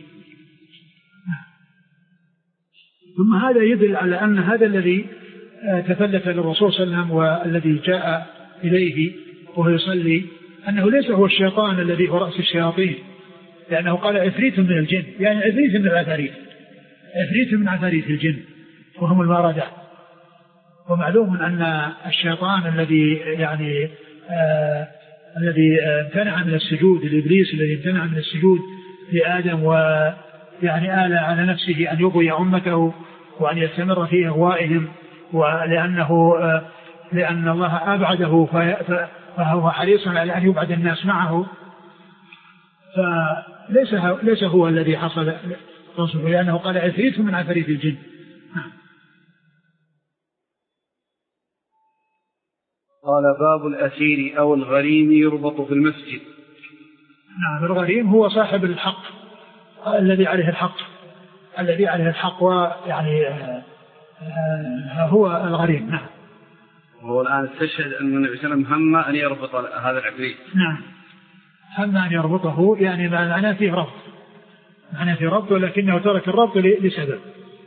ثم هذا يدل على أن هذا الذي تفلت للرسول صلى الله عليه وسلم والذي جاء إليه وهو يصلي أنه ليس هو الشيطان الذي هو رأس الشياطين، لأنه قال عفريت من الجن، يعني عفريت من العفاريت، عفريت من عفاريت الجن وهم الماردة. ومعلوم أن الشيطان الذي يعني آه الذي امتنع من السجود لإبليس، الذي امتنع من السجود لآدم ويعني آل على نفسه أن يغوي أمته وأن يستمر في إغوائهم، ولأنه آه لأن الله أبعده فهو حريص على أن يبعد الناس معه، فليس ليس هو الذي حصل رسوله، لأنه قال عفريت من عفاريت الجن. قال باب الأسير أو الغريم يربط في المسجد. نعم، الغريم هو صاحب الحق الذي عليه الحق الذي عليه الحق ويعني هو الغريم. نعم. وهو الآن استشهد أن النبي صلى الله عليه وسلم هم أن يربط هذا العفريت. نعم، هم أن يربطه، يعني معناه فيه ربط، معناه فيه ربط، ولكنه ترك الربط لسبب.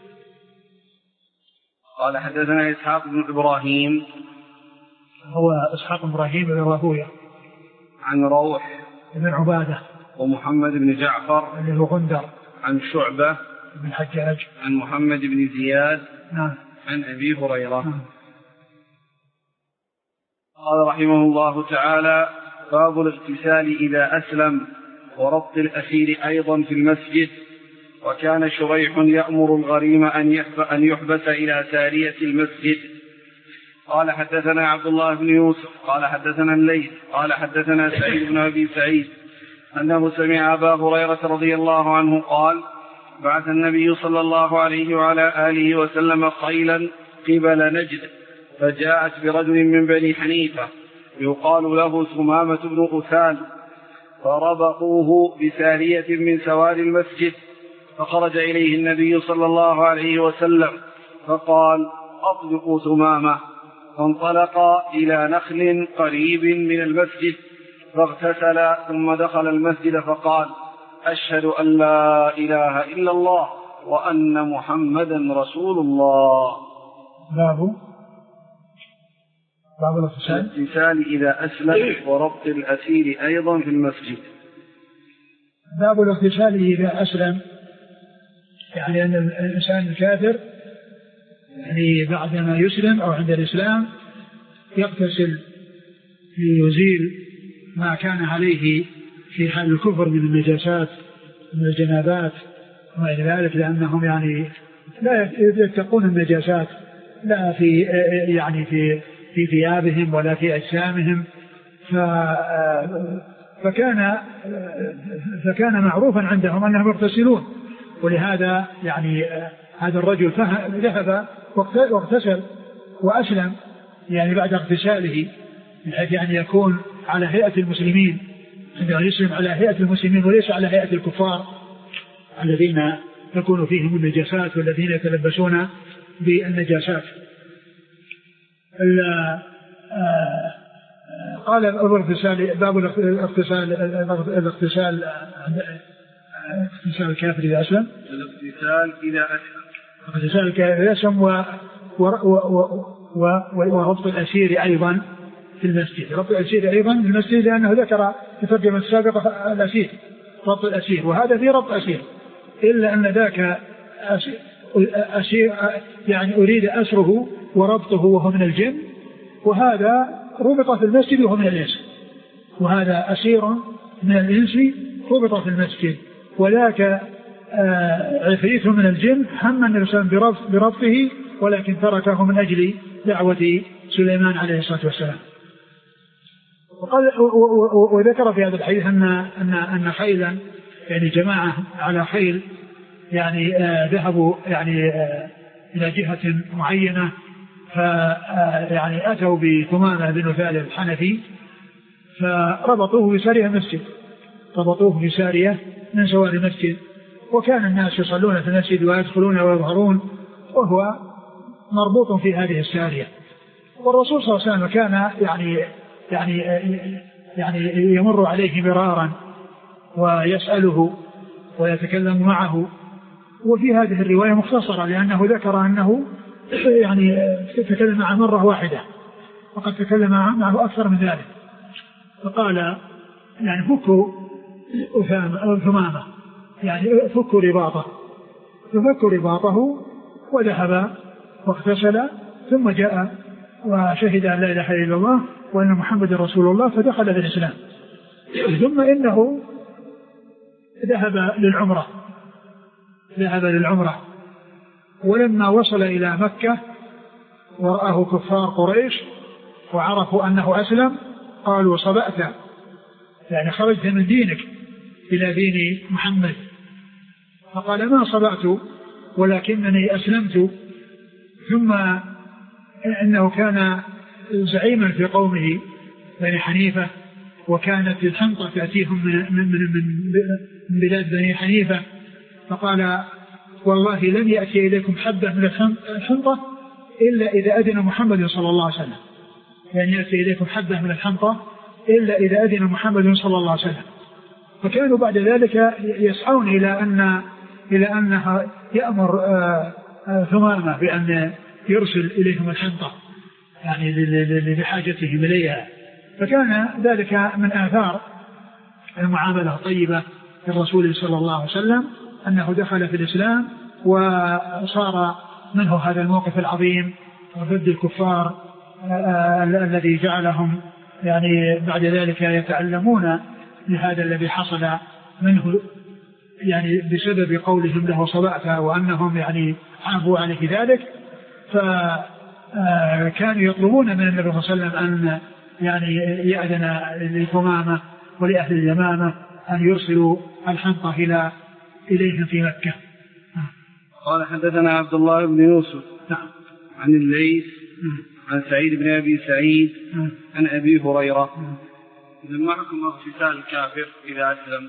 قال حدثنا إسحاق بن إبراهيم، هو إسحاق بن إبراهيم بن راهويه، عن روح بن عبادة، ومحمد بن جعفر بن غندر، عن شعبة بن الحجاج، عن محمد بن زياد، نعم، عن أبي هريرة. نعم. قال رحمه الله تعالى: باب الاغتسال إذا أسلم وربط الأسير أيضا في المسجد. وكان شريح يأمر الغريم أن يحبس إلى سارية المسجد. قال حدثنا عبد الله بن يوسف قال حدثنا الليث قال حدثنا سعيد بن أبي سعيد أنه سمع أبا هريرة رضي الله عنه قال: بعث النبي صلى الله عليه وعلى آله وسلم خيلا قبل نجد، فجاءت برجل من بني حنيفة يقال له ثمامة بن أثال، فربطوه بسارية من سوار المسجد، فخرج إليه النبي صلى الله عليه وسلم فقال: أطلقوا ثمامة. فانطلقا إلى نخل قريب من المسجد فاغتسل، ثم دخل المسجد فقال: أشهد أن لا إله إلا الله وأن محمدا رسول الله. باب باب الاغتسال إذا أسلم وربط الأسير أيضا في المسجد. باب الاغتسال إذا أسلم، يعني أن الإنسان الكافر يعني بعدما يسلم أو عند الإسلام يغتسل ليزيل ما كان عليه في حال الكفر من النجاسات من الجنابات وما إلى ذلك، لأنهم يعني لا يتقون النجاسات لا في يعني في في ثيابهم ولا في أجسامهم، فكان فكان معروفا عندهم أنهم يغتسلون. ولهذا يعني هذا الرجل ذهب واغتسل وأسلم يعني بعد اغتساله، من حيث أن يكون على هيئة المسلمين، عندما يسلم على هيئة المسلمين وليس على هيئة الكفار الذين تكون فيهم النجاسات والذين يتلبسون بالنجاسات. قال الاغتسال باب الاغتسال الاغتسال اغتسال الكافر إذا أسلم الاغتسال إذا أسلم اغتسال الكافر إذا أسلم وربط الأسير أيضا في المسجد. ربط الأسير أيضا في المسجد لأنه ذكر في الترجمة السابقة الأسير، ربط الأسير، وهذا في ربط أسير، إلا أن ذاك أسير يعني أريد أسره وربطه وهو من الجن، وهذا ربط في المسجد وهو من الإنس، وهذا أسير من الإنس ربط في المسجد، وذاك عفريت من الجن هم النبي صلى الله عليه وسلم بربطه، ولكن تركه من أجل دعوة سليمان عليه الصلاة والسلام. وقال وذكر في هذا الحديث أن أن أن خيلا يعني جماعة على خيل يعني آه ذهبوا يعني آه إلى جهة معينة، فيعني أتوا بثمامة بن ثالث الحنفي فربطوه بسارية المسجد، ربطوه بسارية من سوار المسجد، وكان الناس يصلون في المسجد ويدخلون ويظهرون وهو مربوط في هذه السارية. والرسول صلى الله عليه وسلم كان يعني يعني يعني يمر عليه مرارا ويسأله ويتكلم معه. وفي هذه الرواية مختصرة لأنه ذكر أنه يعني تكلم معه مرة واحدة، وقد تكلم معه أكثر من ذلك. فقال يعني فكوا ثمامة، يعني فكوا رباطه، ففكوا رباطه وذهب واغتسل ثم جاء وشهد أن لا إله إلا الله وأن محمد رسول الله فدخل في الإسلام. ثم إنه ذهب للعمرة ذهب للعمرة ولما وصل إلى مكة ورآه كفار قريش وعرفوا أنه أسلم قالوا صبأت، يعني خرجت من دينك إلى دين محمد. فقال ما صبأت ولكنني أسلمت. ثم إنه كان زعيما في قومه بني حنيفة، وكانت الحنطة تأتيهم من, من, من, من بلاد بني حنيفة، فقال والله لن يأتي إليكم حبة من الحنطة إلا إذا أذن محمد صلى الله عليه وسلم، لن يأتي إليكم حبة من الحنطة إلا إذا أذن محمد صلى الله عليه وسلم. فكانوا بعد ذلك يسعون إلى أن إلى أنها يأمر ثمامة بأن يرسل إليهم الحنطة يعني لحاجتهم إليها. فكان ذلك من آثار المعاملة الطيبة للرسول صلى الله عليه وسلم أنه دخل في الإسلام وصار منه هذا الموقف العظيم ضد الكفار الذي جعلهم يعني بعد ذلك يتعلمون لهذا الذي حصل منه يعني بسبب قولهم له صبأت، وأنهم يعني عابوا عليه ذلك. فكانوا يطلبون من النبي صلى الله عليه وسلم أن يعني يأذن للثمامة ولأهل اليمامة أن يرسلوا الحنطة إلى إليهم في مكة. قال حدثنا عبد الله بن يوسف نعم. عن الليث عن سعيد بن أبي سعيد عن أبي هريرة. ما حكم اغتسال الكافر إذا أسلم؟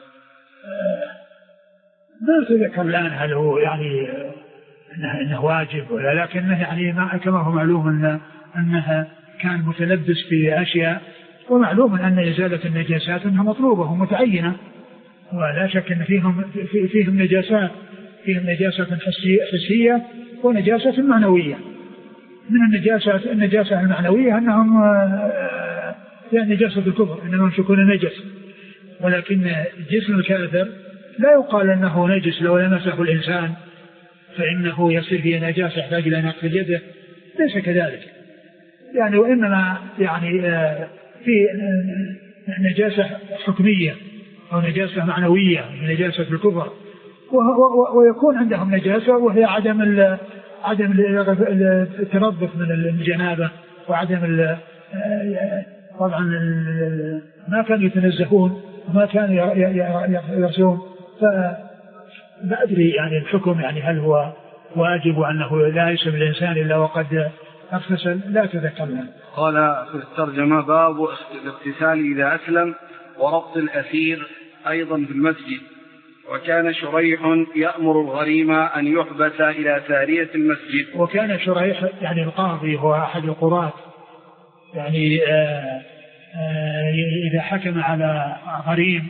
ما تذكر الآن هل هو يعني إنه, إنه واجب ولا، لكنه يعني كما هو معلوم إن أنها كان متلبس في أشياء، ومعلوم أن إزالة النجاسات أنها مطلوبة ومتعينة، ولا شك أن فيهم فيهم نجاسات فيهم نجاسة حسية ونجاسة معنوية. من النجاسات النجاسة المعنوية أنهم يعني نجاسة الكفر إنهم يشكون نجس، ولكن جسم الكافر لا يقال أنه نجس لو لمسه الإنسان فإنه يصير فيه نجاسة يحتاج إلى نقض يده، ليس كذلك يعني، وإنما يعني في نجاسة حكمية أو نجاسة معنوية نجاسة الكفر، ويكون عندهم نجاسة وهي عدم عدم التنظف من الجنابة وعدم طبعا ما كانوا يتنزهون وما كانوا يرسون. فلا أدري يعني الحكم يعني هل هو واجب أنه لا يسلم الإنسان إلا وقد اغتسل، لا أتذكر له. قال في الترجمة باب الاغتسال إذا أسلم وربط الأسير أيضا في المسجد. وكان شريح يأمر الغريم أن يحبس إلى سارية المسجد. وكان شريح يعني القاضي هو أحد القضاة، يعني آآ آآ إذا حكم على غريم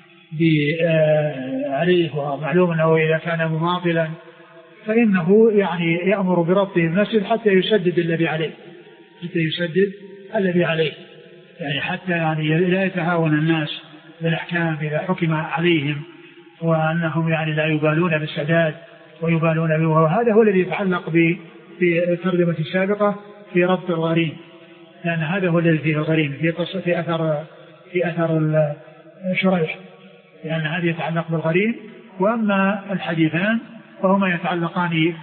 عليه ومعلوم أنه إذا كان مماطلا فإنه يعني يأمر بربطه المسجد حتى يسدد الذي عليه حتى يسدد الذي عليه يعني حتى يعني لا يتهاون الناس بالأحكام إذا حكم عليهم، وأنهم يعني لا يبالون بالسداد ويبالون به. وهذا هو الذي يتعلق في الترجمة السابقة في ربط الغريم، لأن هذا هو الذي فيه الغريم في قصة في أثر في أثر شريح، لأن هذا يتعلق بالغريم. وأما الحديثان فهما يتعلقان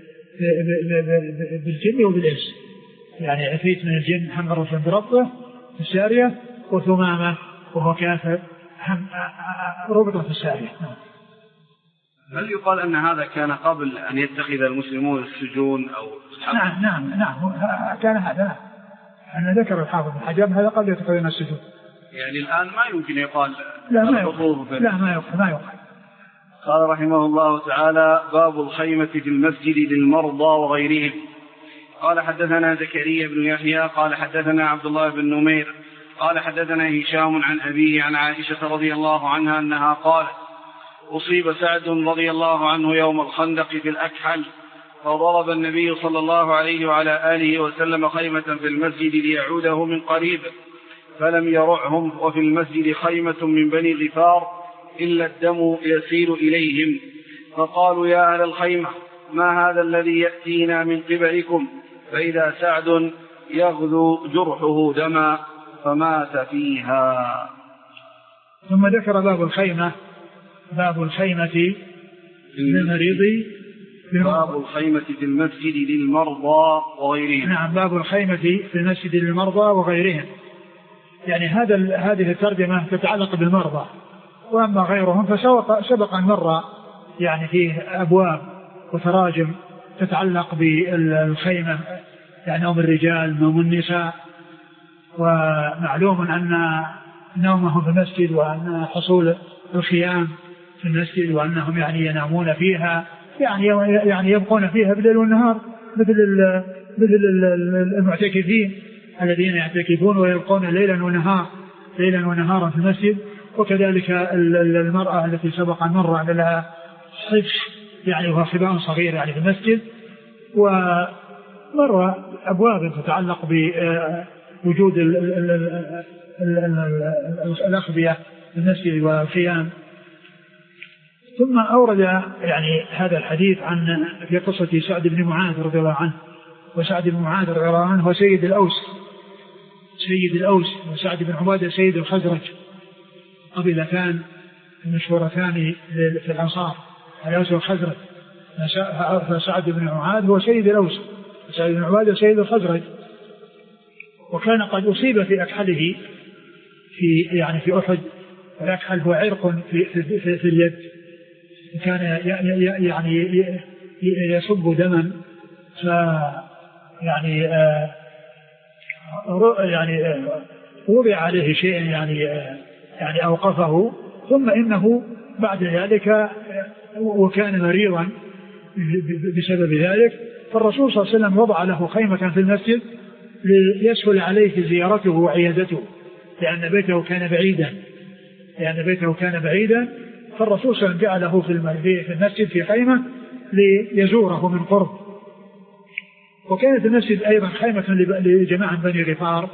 بالجن وبالإنس، يعني عفريت من الجن حمر بربطه في السارية، وثمامة وهو كافر ربط في السارية. هل يقال أن هذا كان قبل أن يتخذ المسلمون السجون أو نعم نعم نعم كان هذا أنا ذكر الحافظ بن حجر هذا قبل يتخذون السجون. يعني الآن ما يمكن يقال لا ما يقال لا ما يقال ما يقال. قال رحمه الله تعالى: باب الخيمة في المسجد للمرضى وغيرهم. قال حدثنا زكريا بن يحيى قال حدثنا عبد الله بن نمير قال حدثنا هشام عن أبيه عن عائشة رضي الله عنها أنها قالت: أصيب سعد رضي الله عنه يوم الخندق في الأكحل، فضرب النبي صلى الله عليه وعلى آله وسلم خيمة في المسجد ليعوده من قريب، فلم يرعهم، وفي المسجد خيمة من بني غفار إلا الدم يسيل إليهم، فقالوا: يا أهل الخيمة، ما هذا الذي يأتينا من قبلكم؟ فإذا سعد يغذو جرحه دما، فمات فيها. ثم ذكر باب الخيمة باب الخيمة للمريض باب الخيمة في المسجد للمرضى وغيرهم. نعم باب الخيمة في المسجد للمرضى وغيرهم. يعني هذا هذه الترجمة تتعلق بالمرضى، وأما غيرهم فسبق أن مر يعني فيه أبواب وتراجم تتعلق بالخيمة، يعني نوم الرجال نوم النساء، ومعلوم أن نومهم في المسجد وأن حصول الخيام في المسجد وأنهم يعني ينامون فيها، يعني يعني يبقون فيها بالليل والنهار مثل مثل المعتكفين الذين يعتكفون ويبقون ليلا ونهار ليلا ونهارا في المسجد. وكذلك المرأة التي سبق أن مر على لها حفش يعني وهو خباء صغير يعني في المسجد، ومر أبواب تتعلق بوجود الأخبية في المسجد والخيام. ثم أورد يعني هذا الحديث عن في قصة سعد بن معاذ رضي الله عنه. وسعد بن معاذ رضي الله عنه هو سيد الأوس سيد الأوس وسعد بن عبادة سيد الخزرج، قبيلتان مشهورتان في الأنصار الأوس والخزرج. فسعد بن معاذ هو سيد الأوس وسعد بن عبادة سيد الخزرج، وكان قد أصيب في أكحله في يعني في أحد. الأكحل هو عرق في, في, في, في اليد، كان يعني يصب دما، ف يعني يعني وضع عليه شيء يعني يعني أوقفه، ثم إنه بعد ذلك وكان مريضا بسبب ذلك، فالرسول صلى الله عليه وسلم وضع له خيمة في المسجد ليسهل عليه زيارته وعيادته، لأن بيته كان بعيدا لأن بيته كان بعيدا فالرسول صلى الله عليه وسلم جعله في المسجد في خيمة ليزوره من قرب. وكانت المسجد أيضا خيمة لجماعة بني غفار،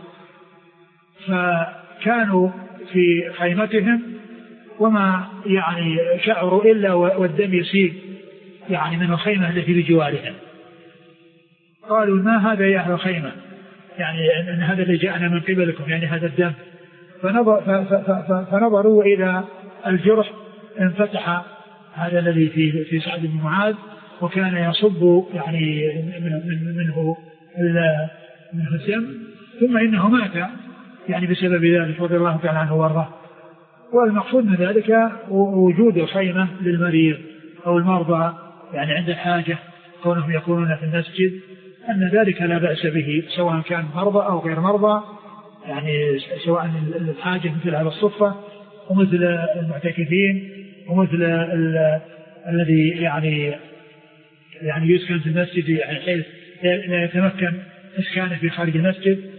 فكانوا في خيمتهم وما يعني شعروا إلا والدم يسيل يعني من الخيمة التي بجوارهم. قالوا: ما هذا يا أهل الخيمة؟ يعني أن هذا اللي جاءنا من قبلكم، يعني هذا الدم. فنظر فنظروا إلى الجرح انفتح هذا الذي في في سعد بن معاذ، وكان يصب يعني منه منه الدم، ثم إنه مات يعني بسبب ذلك رضي الله تعالى عنه وارضاه. والمقصود من ذلك وجود الخيمة للمريض أو المرضى يعني عند الحاجة، كونهم يكونون في المسجد، أن ذلك لا بأس به سواء كان مرضى أو غير مرضى، يعني سواء الحاجة مثل هذا الصفة ومثل المعتكفين ومثل الذي يعني يعني يسكن في المسجد يعني حيث لا يتمكن إسكانه في خارج المسجد.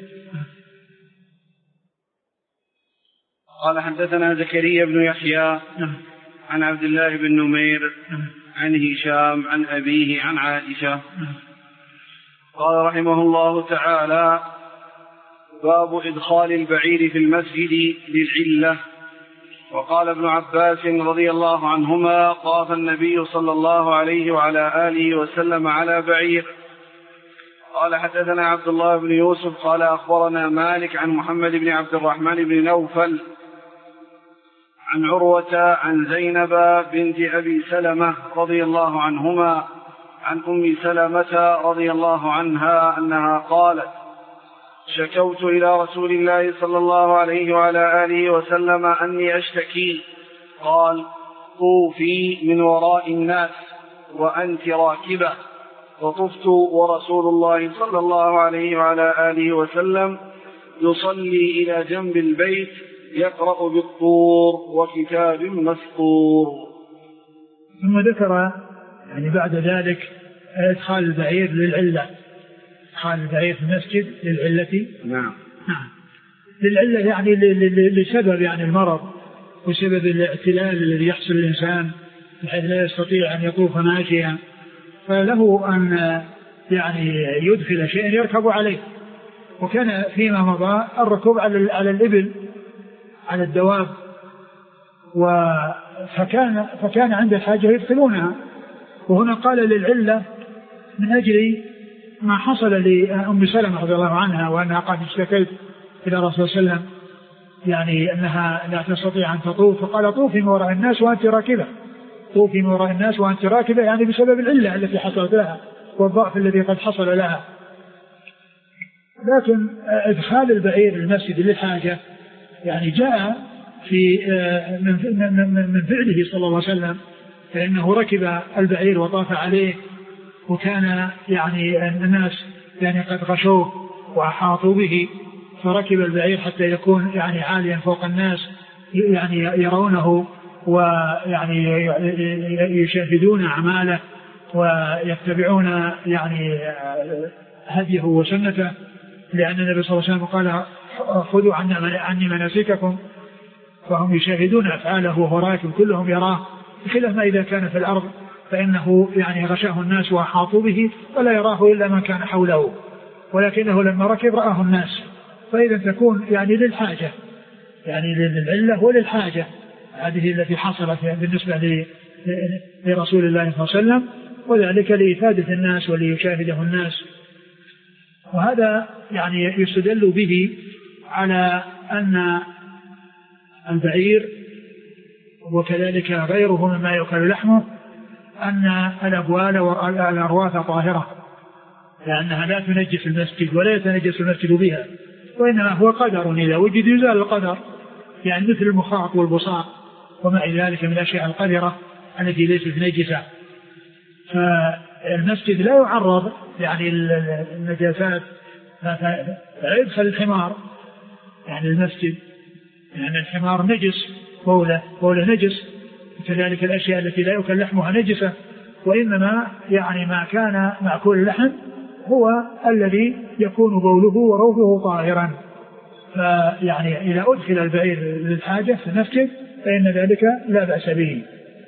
قال حدثنا زكريا بن يحيى عن عبد الله بن نمير عن هشام عن أبيه عن عائشة قال رحمه الله تعالى: باب إدخال البعير في المسجد للعلة. وقال ابن عباس رضي الله عنهما: طاف النبي صلى الله عليه وعلى آله وسلم على بعير. قال حدثنا عبد الله بن يوسف قال أخبرنا مالك عن محمد بن عبد الرحمن بن نوفل عن عروة عن زينب بنت أبي سلمة رضي الله عنهما عن أم سلمة رضي الله عنها أنها قالت: شكوت إلى رسول الله صلى الله عليه وعلى آله وسلم أني أشتكي. قال: طوفي من وراء الناس وأنت راكبة. وطفت ورسول الله صلى الله عليه وعلى آله وسلم يصلي إلى جنب البيت يقرأ بالطور وكتاب مسطور. ثم ذكر يعني بعد ذلك إدخال البعير للعلة، إدخال البعير في المسجد للعلة. نعم. نعم. للعلة يعني لسبب يعني المرض وسبب الاعتلال الذي يحصل للإنسان بحيث لا يستطيع أن يطوف ماشيا، فله أن يعني يدخل شيئا يركب عليه. وكان فيما مضى الركوب على على الإبل على الدواب، فكان فكان عند الحاجة يدخلونها. وهنا قال للعلة من أجل ما حصل لأم سلمة رضي الله عنها وأنها قد اشتكت إلى الرسول صلى الله عليه وسلم يعني أنها لا تستطيع أن تطوف، فقال: طوفي من وراء الناس وأنت راكبة. طوفي من وراء الناس وأنت راكبة يعني بسبب العلة التي حصلت لها والضعف الذي قد حصل لها. لكن إدخال البعير المسجد للحاجة يعني جاء في من فعله صلى الله عليه وسلم، فإنه ركب البعير وطاف عليه، وكان يعني الناس يعني قد غشوه وأحاطوا به، فركب البعير حتى يكون يعني عاليا فوق الناس يعني يرونه ويعني يشاهدون أعماله ويتبعون يعني هديه وسنته، لأن النبي صلى الله عليه وسلم قال: خذوا عني مناسككم، فهم يشاهدون أفعاله وهو راكب كلهم يراه، بخلاف ما إذا كان في الأرض فإنه يعني غشاه الناس وأحاطوا به ولا يراه إلا من كان حوله، ولكنه لما ركب رآه الناس. فإذا تكون يعني للحاجة، يعني للعلة وللحاجة، هذه التي حصلت بالنسبة لرسول الله صلى الله عليه وسلم، وذلك لإفادة الناس وليشاهده الناس. وهذا يعني يستدل به على أن البعير وكذلك غيره مما يؤكل لحمه أن الأبوال والأرواث طاهرة، لأنها لا تنجس المسجد ولا يتنجس المسجد بها، وإنما هو قدر إذا وجد يزال القدر، يعني مثل المخاط والبصاق وما إلى ذلك من الأشياء القذرة التي ليست نجسة. فالمسجد لا يعرض يعني النجاسات، فيدخل الحمار يعني المسجد، يعني الحمار نجس، بوله بوله نجس، وكذلك الأشياء التي لا يؤكل لحمها نجسة، وإنما يعني ما كان مأكول اللحم هو الذي يكون بوله وروثه طاهرا. فيعني إذا أدخل البعير للحاجة في المسجد فإن ذلك لا بأس به.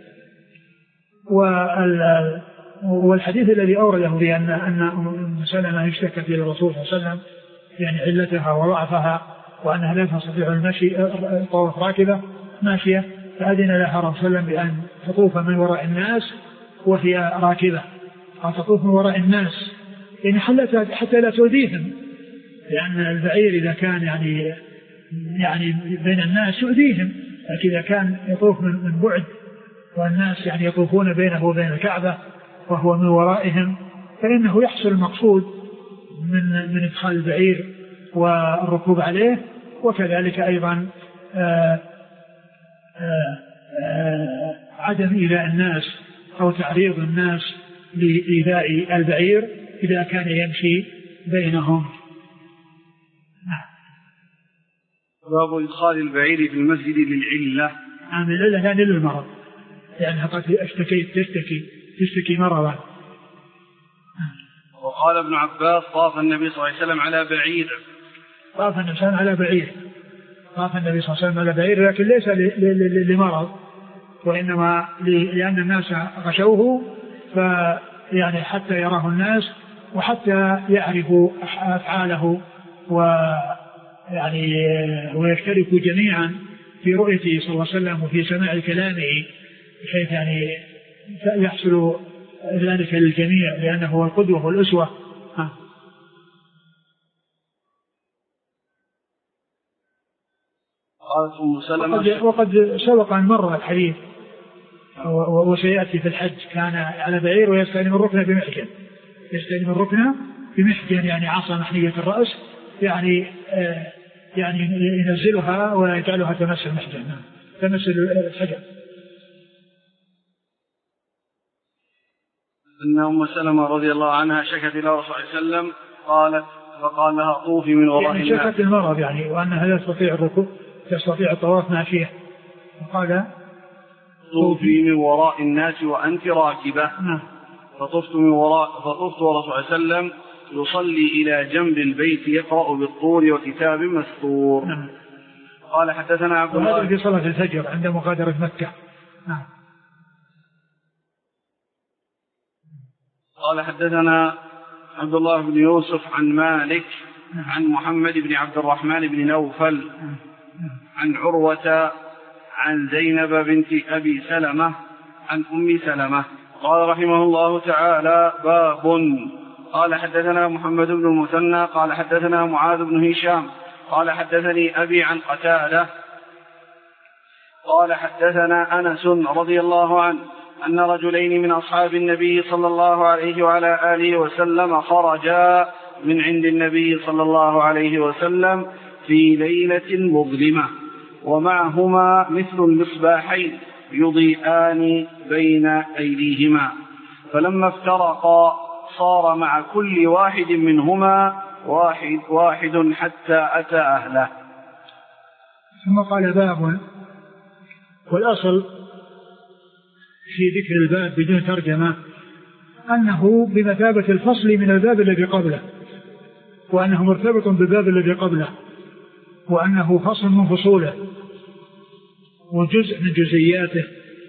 والحديث الذي أورده بأن أن أم سلمة اشتكت إلى الرسول صلى الله عليه وسلم يعني علتها وضعفها وأنها لا تستطيع المشي طوف راكبة ماشية، فأذن لها الرسول صلى الله عليه وسلم بأن تطوف من وراء الناس وهي راكبة، أو تطوف من وراء الناس يعني حتى لا تؤذيهم، لأن البعير إذا كان يعني يعني بين الناس يؤذيهم، لكن إذا كان يطوف من بعد والناس يعني يطوفون بينه وبين الكعبة وهو من ورائهم، فإنه يحصل المقصود من من إدخال البعير والركوب عليه، وكذلك أيضا آآ آآ عدم إيذاء الناس أو تعريض الناس لإيذاء البعير إذا كان يمشي بينهم. باب إدخال البعير في المسجد للعلة. عن العلة يعني للمرض، لأنها قد اشتكيت تشتكي تشتكي مرضا. وقال ابن عباس: طاف النبي صلى الله عليه وسلم على بعير. طاف النبي صلى الله عليه وسلم على بعير، طاف النبي صلى الله عليه وسلم على بعير، لكن ليس لمرض، وإنما لأن الناس غشوه، فيعني حتى يراه الناس وحتى يعرفوا أفعاله ويعني ويشتركوا جميعا في رؤيته صلى الله عليه وسلم وفي سماع كلامه، بحيث يعني يحصل ذلك للجميع، لأنه هو القدوة والأسوة. ها. وقد, وقد سبق أن مر الحديث وسيأتي في الحج، كان على بعير ويستلم الركن بمحجن، يستلم الركن بمحجن يعني عصا محنية الرأس، يعني آه يعني ينزلها ويجعلها تمس المحجر، تمس الحجر. أن أم سلمة رضي الله عنها شكت إلى رسول الله صلى الله عليه وسلم قالت فقال لها طوفي من وراء يعني الناس. شكت المرض يعني وأنها لا تستطيع الركوب، تستطيع الطواف ماشية، قال طوفي من وراء الناس وأنت راكبة. نعم. فطفت من وراء فطفت ورسول الله صلى الله عليه وسلم يصلي إلى جنب البيت يقرأ بالطور وكتاب مسطور. نعم. قال حدثنا عبد الله وهذا في صلاة الفجر عند مغادرة مكة. نعم. قال حدثنا عبد الله بن يوسف عن مالك عن محمد بن عبد الرحمن بن نوفل عن عروة عن زينب بنت أبي سلمة عن أم سلمة قال رحمه الله تعالى باب. قال حدثنا محمد بن المثنى قال حدثنا معاذ بن هشام قال حدثني أبي عن قتادة قال حدثنا أنس رضي الله عنه أن رجلين من أصحاب النبي صلى الله عليه وعلى آله وسلم خرجا من عند النبي صلى الله عليه وسلم في ليلة مظلمة ومعهما مثل المصباحين يضيئان بين أيديهما، فلما افترقا صار مع كل واحد منهما واحد واحد حتى أتى أهله. ثم قال باب. والأصل في ذكر الباب بدون ترجمة أنه بمثابة الفصل من الباب الذي قبله، وأنه مرتبط بالباب الذي قبله، وأنه فصل من فصوله وجزء من جزئياته.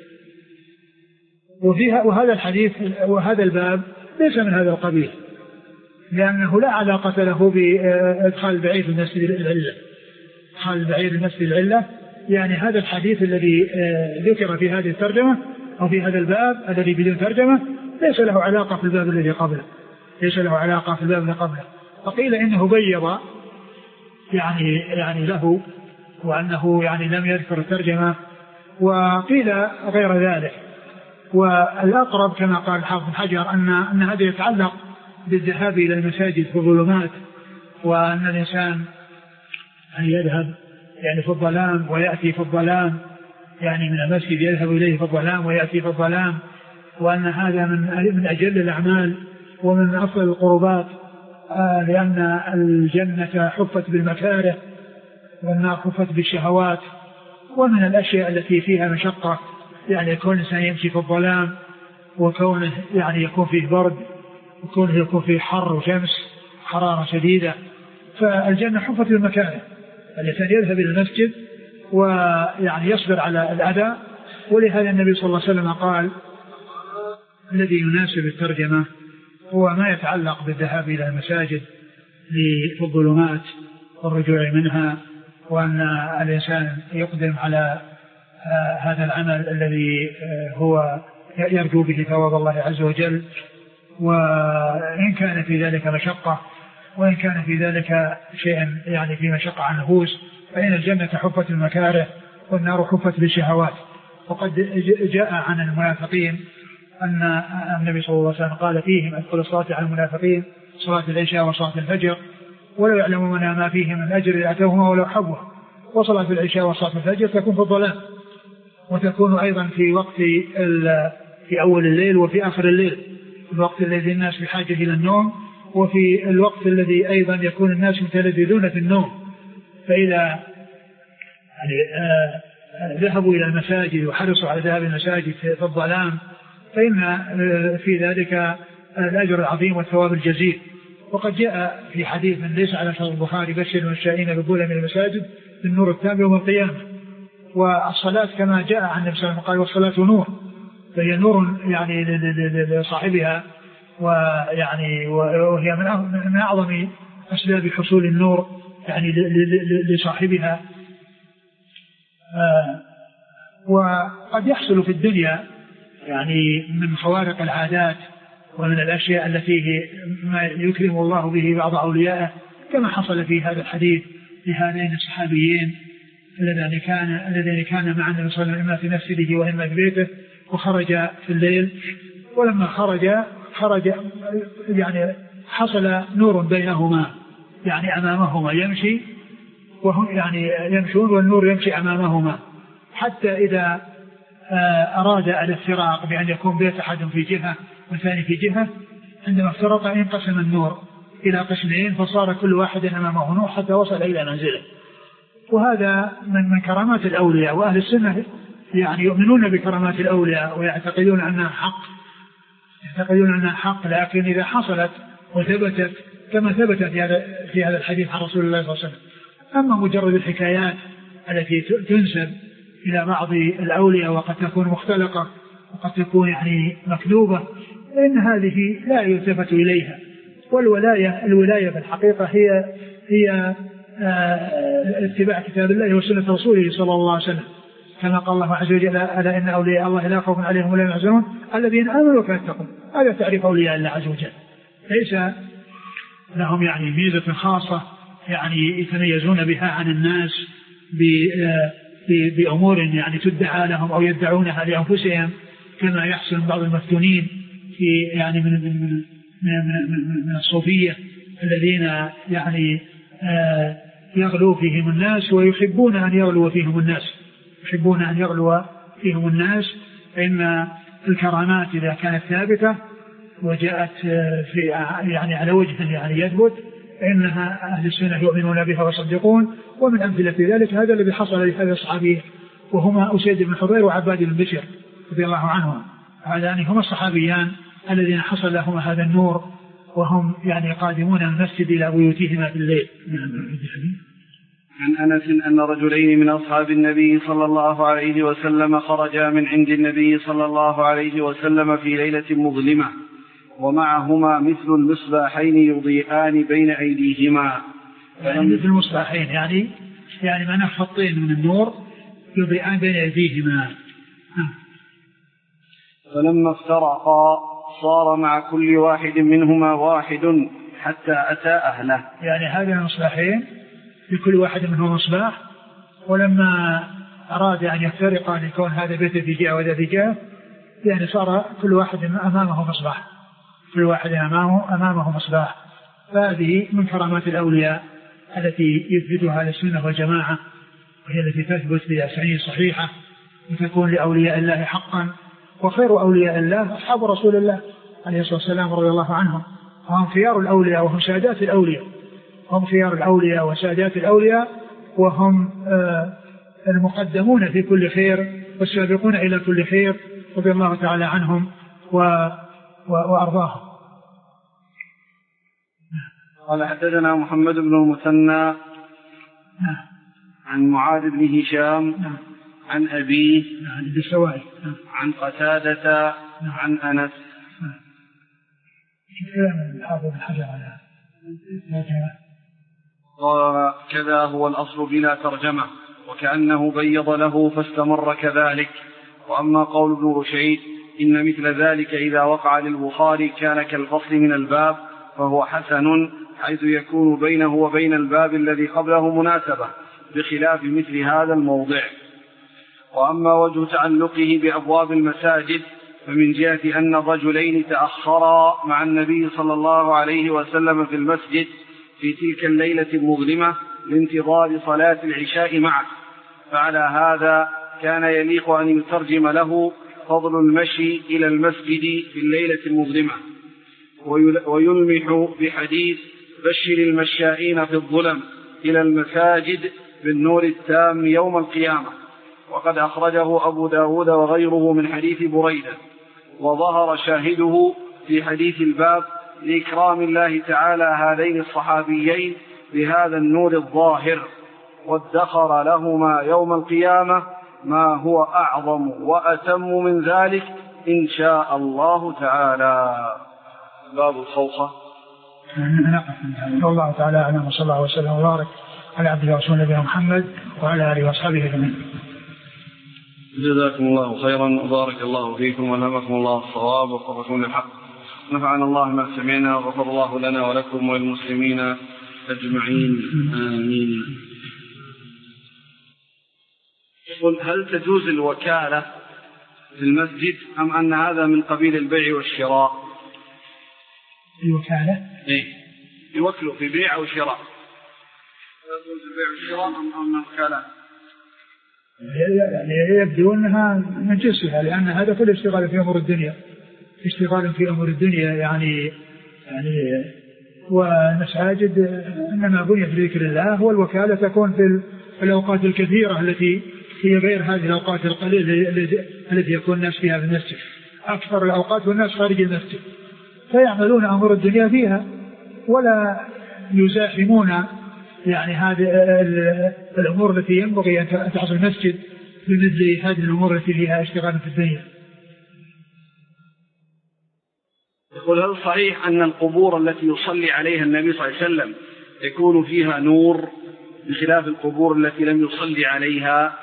وفيها وهذا الحديث وهذا الباب ليس من هذا القبيل، لأنه لا علاقة له بإدخال البعير في المسجد العلة. إدخال البعير في المسجد العلة يعني هذا الحديث الذي ذكر في هذه الترجمة أو في هذا الباب الذي بدون ترجمة ليس له علاقة في الباب الذي قبله، ليس له علاقة في الباب الذي قبله. فقيل إنه بيض يعني يعني له، وأنه يعني لم يذكر الترجمة، وقيل غير ذلك. والأقرب كما قال الحافظ بن حجر أن أن هذا يتعلق بالذهاب إلى المساجد في الظلمات، وأن الإنسان أن يذهب يعني في الظلام ويأتي في الظلام، يعني من المسجد يذهب إليه في الظلام ويأتي في الظلام، وأن هذا من من أجل الأعمال ومن أفضل القربات، آه لأن الجنة حفت بالمكاره والنار حفت بالشهوات. ومن الأشياء التي فيها مشقة يعني يكون الإنسان يمشي في الظلام، وكونه يعني يكون فيه برد، وكونه يكون فيه حر وشمس حرارة شديدة. فالجنة حفت بالمكاره، الإنسان يذهب إلى المسجد ويعني يصبر على الأذى. ولهذا النبي صلى الله عليه وسلم قال الذي يناسب الترجمة هو ما يتعلق بالذهاب إلى المساجد في الظلمات والرجوع منها، وأن الإنسان يقدم على هذا العمل الذي هو يرجو به ثواب الله عز وجل، وإن كان في ذلك مشقة، وإن كان في ذلك شيء يعني في مشقة عن النفوس، فإن الجنة حفت المكاره والنار حفت بالشهوات. وقد جاء عن المنافقين أن النبي صلى الله عليه وسلم قال فيهم أدخل الصلاة على المنافقين صلاة العشاء وصلاة الفجر ولو يعلمون ما فيه من أجر لأتوهما ولو حبوا. وصلاة العشاء وصلاة الفجر تكون في الظلام، وتكون أيضا في وقت في أول الليل وفي آخر الليل، في الوقت الذي الناس بحاجة إلى النوم، وفي الوقت الذي أيضا يكون الناس متلذذون في النوم. فإذا يعني آه ذهبوا إلى المساجد وحرصوا على ذهاب المساجد في الظلام فإن آه في ذلك الأجر العظيم والثواب الجزيل. وقد جاء في حديث من ليس على شرط البخاري بشر المشائين بالظلم من المساجد بالنور التام يوم القيامة. والصلاة كما جاء عن النبي صلى الله عليه وسلم قال والصلاة نور، فهي نور يعني لصاحبها، ويعني وهي من أعظم أسباب حصول النور يعني لصاحبها. آه وقد يحصل في الدنيا يعني من خوارق العادات ومن الأشياء التي ما يكرم الله به بعض أوليائه، كما حصل في هذا الحديث لهذين الصحابيين الذين كان الذين كان مع النبي صلى الله عليه وسلم إما في مسجده وإما في بيته، وخرج في الليل، ولما خرج خرج يعني حصل نور بينهما يعني أمامهما يمشي وهم يعني يمشون والنور يمشي أمامهما، حتى إذا أراد الافتراق بأن يكون بيت أحد في جهة والثاني في جهة، عندما افترق انقسم النور إلى قسمين فصار كل واحد أمامه نور حتى وصل إلى منزله. وهذا من من كرامات الأولياء، وأهل السنة يعني يؤمنون بكرامات الأولياء ويعتقدون أنها حق يعتقدون أنها حق لكن إذا حصلت وثبتت كما ثبت في هذا في هذا الحديث عن رسول الله صلى الله عليه وسلم. أما مجرد الحكايات التي تنسب إلى بعض الأولياء وقد تكون مختلقة وقد تكون يعني مكذوبة، إن هذه لا يلتفت إليها. والولاية الولاية في الحقيقة هي هي اتباع كتاب الله وسنة رسوله صلى الله عليه وسلم، كما قال الله عز وجل: ألا إن أولياء الله لا خوف عليهم ولا يحزنون الذين آمنوا ويتقون. هذا تعريف أولياء الله عز وجل، ليس لهم يعني ميزة خاصة يعني يتميزون بها عن الناس بأمور يعني تدعى لهم أو يدعونها لأنفسهم، كما يحصل بعض المفتونين في يعني من من من من, من الصوفية الذين يعني يغلو فيهم الناس ويحبون أن يغلو فيهم الناس يحبون أن يغلو فيهم الناس فإن الكرامات إذا كانت ثابتة وجاءت في يعني على وجه يعني يثبت فإنها أهل السنة يؤمنون بها ويصدقون. ومن أمثلة ذلك هذا الذي حصل لهذا الصحابي وهما أسيد بن حضير وعباد بن بشر رضي الله عنهم، هذان هما الصحابيان الذين حصل لهما هذا النور وهم يعني قادمون المسجد إلى بيوتهما في الليل. عن أنس أن رجلين من أصحاب النبي صلى الله عليه وسلم خرجا من عند النبي صلى الله عليه وسلم في ليلة مظلمة ومعهما مثل المصباحين يضيئان بين أيديهما. يعني مثل المصباحين يعني يعني من خطين من النور يضيئان بين أيديهما. فلما افترقا صار مع كل واحد منهما واحد حتى أتى أهله. يعني هذه المصباحين لكل واحد منهم مصباح، ولما أراد أن يفترقا لكون هذا بيت في جهة وهذا في جهة يعني صار كل واحد أمامه مصباح كل واحد أمامه أمامه مصباح. فهذه من كرامات الأولياء التي يثبتها أهل السنة والجماعة، وهي التي تثبت بأسانيد صحيحة وتكون لأولياء الله حقا. وخير أولياء الله أصحاب رسول الله عليه الصلاة والسلام رضي الله عنهم، وهم خيار الأولياء وهم سادات الأولياء هم خيار الأولياء وسادات الأولياء وهم آه المقدمون في كل خير والسابقون إلى كل خير رضي الله تعالى عنهم و وأرضاهم. قال حدثنا محمد بن المثنى عن معاذ بن هشام عن أبيه عن قتادة عن أنس. قال كذا هو الأصل بلا ترجمة وكأنه بيض له فاستمر كذلك. وأما قول ابن رشيد إن مثل ذلك إذا وقع للبخاري كان كالفصل من الباب فهو حسن، حيث يكون بينه وبين الباب الذي قبله مناسبة بخلاف مثل هذا الموضع. وأما وجه تعلقه بأبواب المساجد فمن جهة أن الرجلين تأخرا مع النبي صلى الله عليه وسلم في المسجد في تلك الليلة المظلمة لانتظار صلاة العشاء معه، فعلى هذا كان يليق أن يترجم له فضل المشي إلى المسجد في الليلة المظلمة، ويلمح بحديث بشر المشائين في الظلم إلى المساجد بالنور التام يوم القيامة، وقد أخرجه أبو داود وغيره من حديث بريدة، وظهر شاهده في حديث الباب لإكرام الله تعالى هذين الصحابيين بهذا النور الظاهر، وادخر لهما يوم القيامة ما هو أعظم وأتم من ذلك إن شاء الله تعالى. باب الخوخة. الله تعالى أعلم، وصلى الله وسلم وبارك على عبده ورسوله نبينا محمد وعلى آله وأصحابه أجمعين. جزاكم الله خيرا وبارك الله فيكم والهمكم الله الصواب ووفقكم للحق. نفعنا الله ما سمعنا وغفر الله لنا ولكم وللمسلمين أجمعين آمين. قل هل تجوز الوكالة في المسجد أم أن هذا من قبيل البيع والشراء؟ الوكالة؟ إيه يوكلوا في بيع أو شراء. يجوز البيع والشراء أم من كلام؟ يعني يبدو أنها من جنسها، لأن هذا كل اشتغال في أمور الدنيا، اشتغال في أمور الدنيا يعني يعني والمساجد إنما بنيت لذكر الله، والوكالة تكون في الأوقات الكثيرة التي هي غير هذه الأوقات القليلة التي يكون الناس فيها في المسجد. أكثر الأوقات والناس خارج المسجد، فيعملون أمور الدنيا فيها ولا يزاحمون يعني هذه الأمور التي ينبغي أن تحصل المسجد بمثل هذه الأمور التي فيها اشتغال في الدنيا. يقول هل صحيح أن القبور التي يصلي عليها النبي صلى الله عليه وسلم يكون فيها نور بخلاف القبور التي لم يصلي عليها؟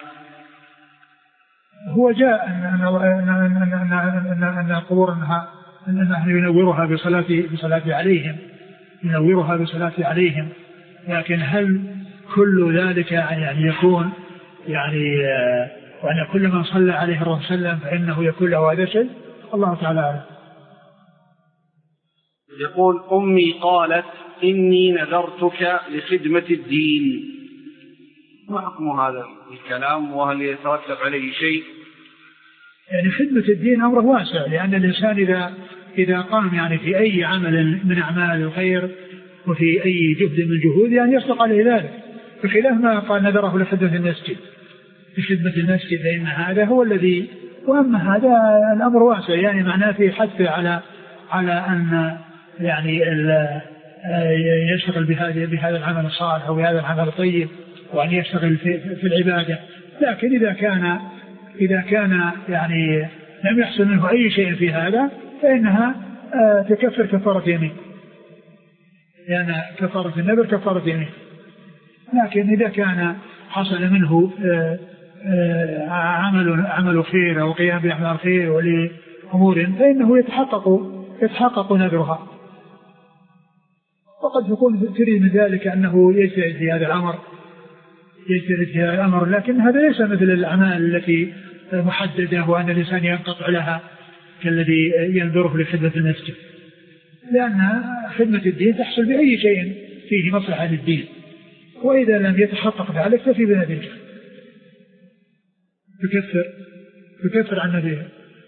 هو جاء أن أن القبور أنها أن نحن ينورها بصلاة بصلاة عليهم ينورها بصلاة عليهم، لكن هل كل ذلك يعني يكون يعني وأن كل من صلى عليه الرسول صلى الله عليه وسلم فإنه يكون له هذا شيء؟ الله تعالى أعلم. يقول أمي قالت إني نذرتك لخدمة الدين، ما حكم هذا الكلام وهل يترتب عليه شيء؟ يعني خدمة الدين أمره واسع، لأن الإنسان إذا إذا قام يعني في أي عمل من أعمال الخير وفي أي جهد من الجهود يعني يصدق عليه ذلك، بخلاف ما قال نذره لخدمة المسجد لخدمة المسجد، لأن هذا هو الذي، وأما هذا الأمر واسع يعني معناه في حث على على أن يعني يشتغل بهذا بهذا العمل الصالح أو بهذا العمل الطيب، وأن يشتغل في, في العبادة. لكن إذا كان إذا كان يعني لم يحصل منه أي شيء في هذا فإنها تكفر كفارة يمين، لأن يعني كفارة النذر كفارة يمين. لكن إذا كان حصل منه عمل عمل خير أو قيام بأعمال خير ولأمور فإنه يتحقق يتحقق نذرها. وقد يكون تريد من ذلك أنه يجتهد في هذا الأمر يجتهد في هذا الأمر، لكن هذا ليس مثل الأعمال التي محددة وأن الإنسان ينقطع لها كالذي ينذره لخدمة المسجد، لأن خدمة الدين تحصل بأي شيء فيه مصلحة للدين، وإذا لم يتحقق ذلك ففي بنذير تكثر تكثر عن نذيره.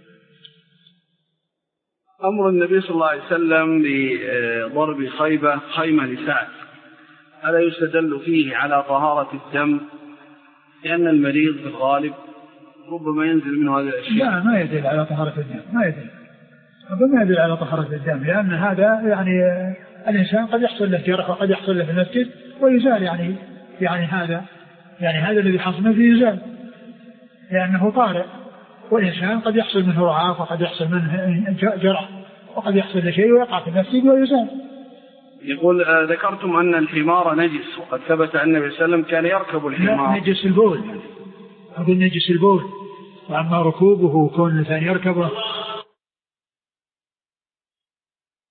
أمر النبي صلى الله عليه وسلم بضرب خيبة خيمة لسعد، ألا يستدل فيه على طهارة الدم؟ لأن المريض في الغالب ربما ينزل منه هذه الأشياء. لا، ما يدل على طهارة الدم، ما يدل ربما يدل على طهارة الدم، لأن هذا يعني الإنسان قد يحصل له جرح وقد يحصل له في المسجد ويزال، يعني يعني هذا يعني هذا الذي حصل منه يزال لأنه طارئ، والإنسان قد يحصل منه رعاف وقد يحصل منه جرح وقد يحصل له شيء ويقع في المسجد ويزال. يقول آه ذكرتم أن الحمار نجس، وقد ثبت أن النبي صلى الله عليه وسلم كان يركب الحمار. نجس البول، أقول نجس البول، وأما ركوبه كون الإنسان يركبه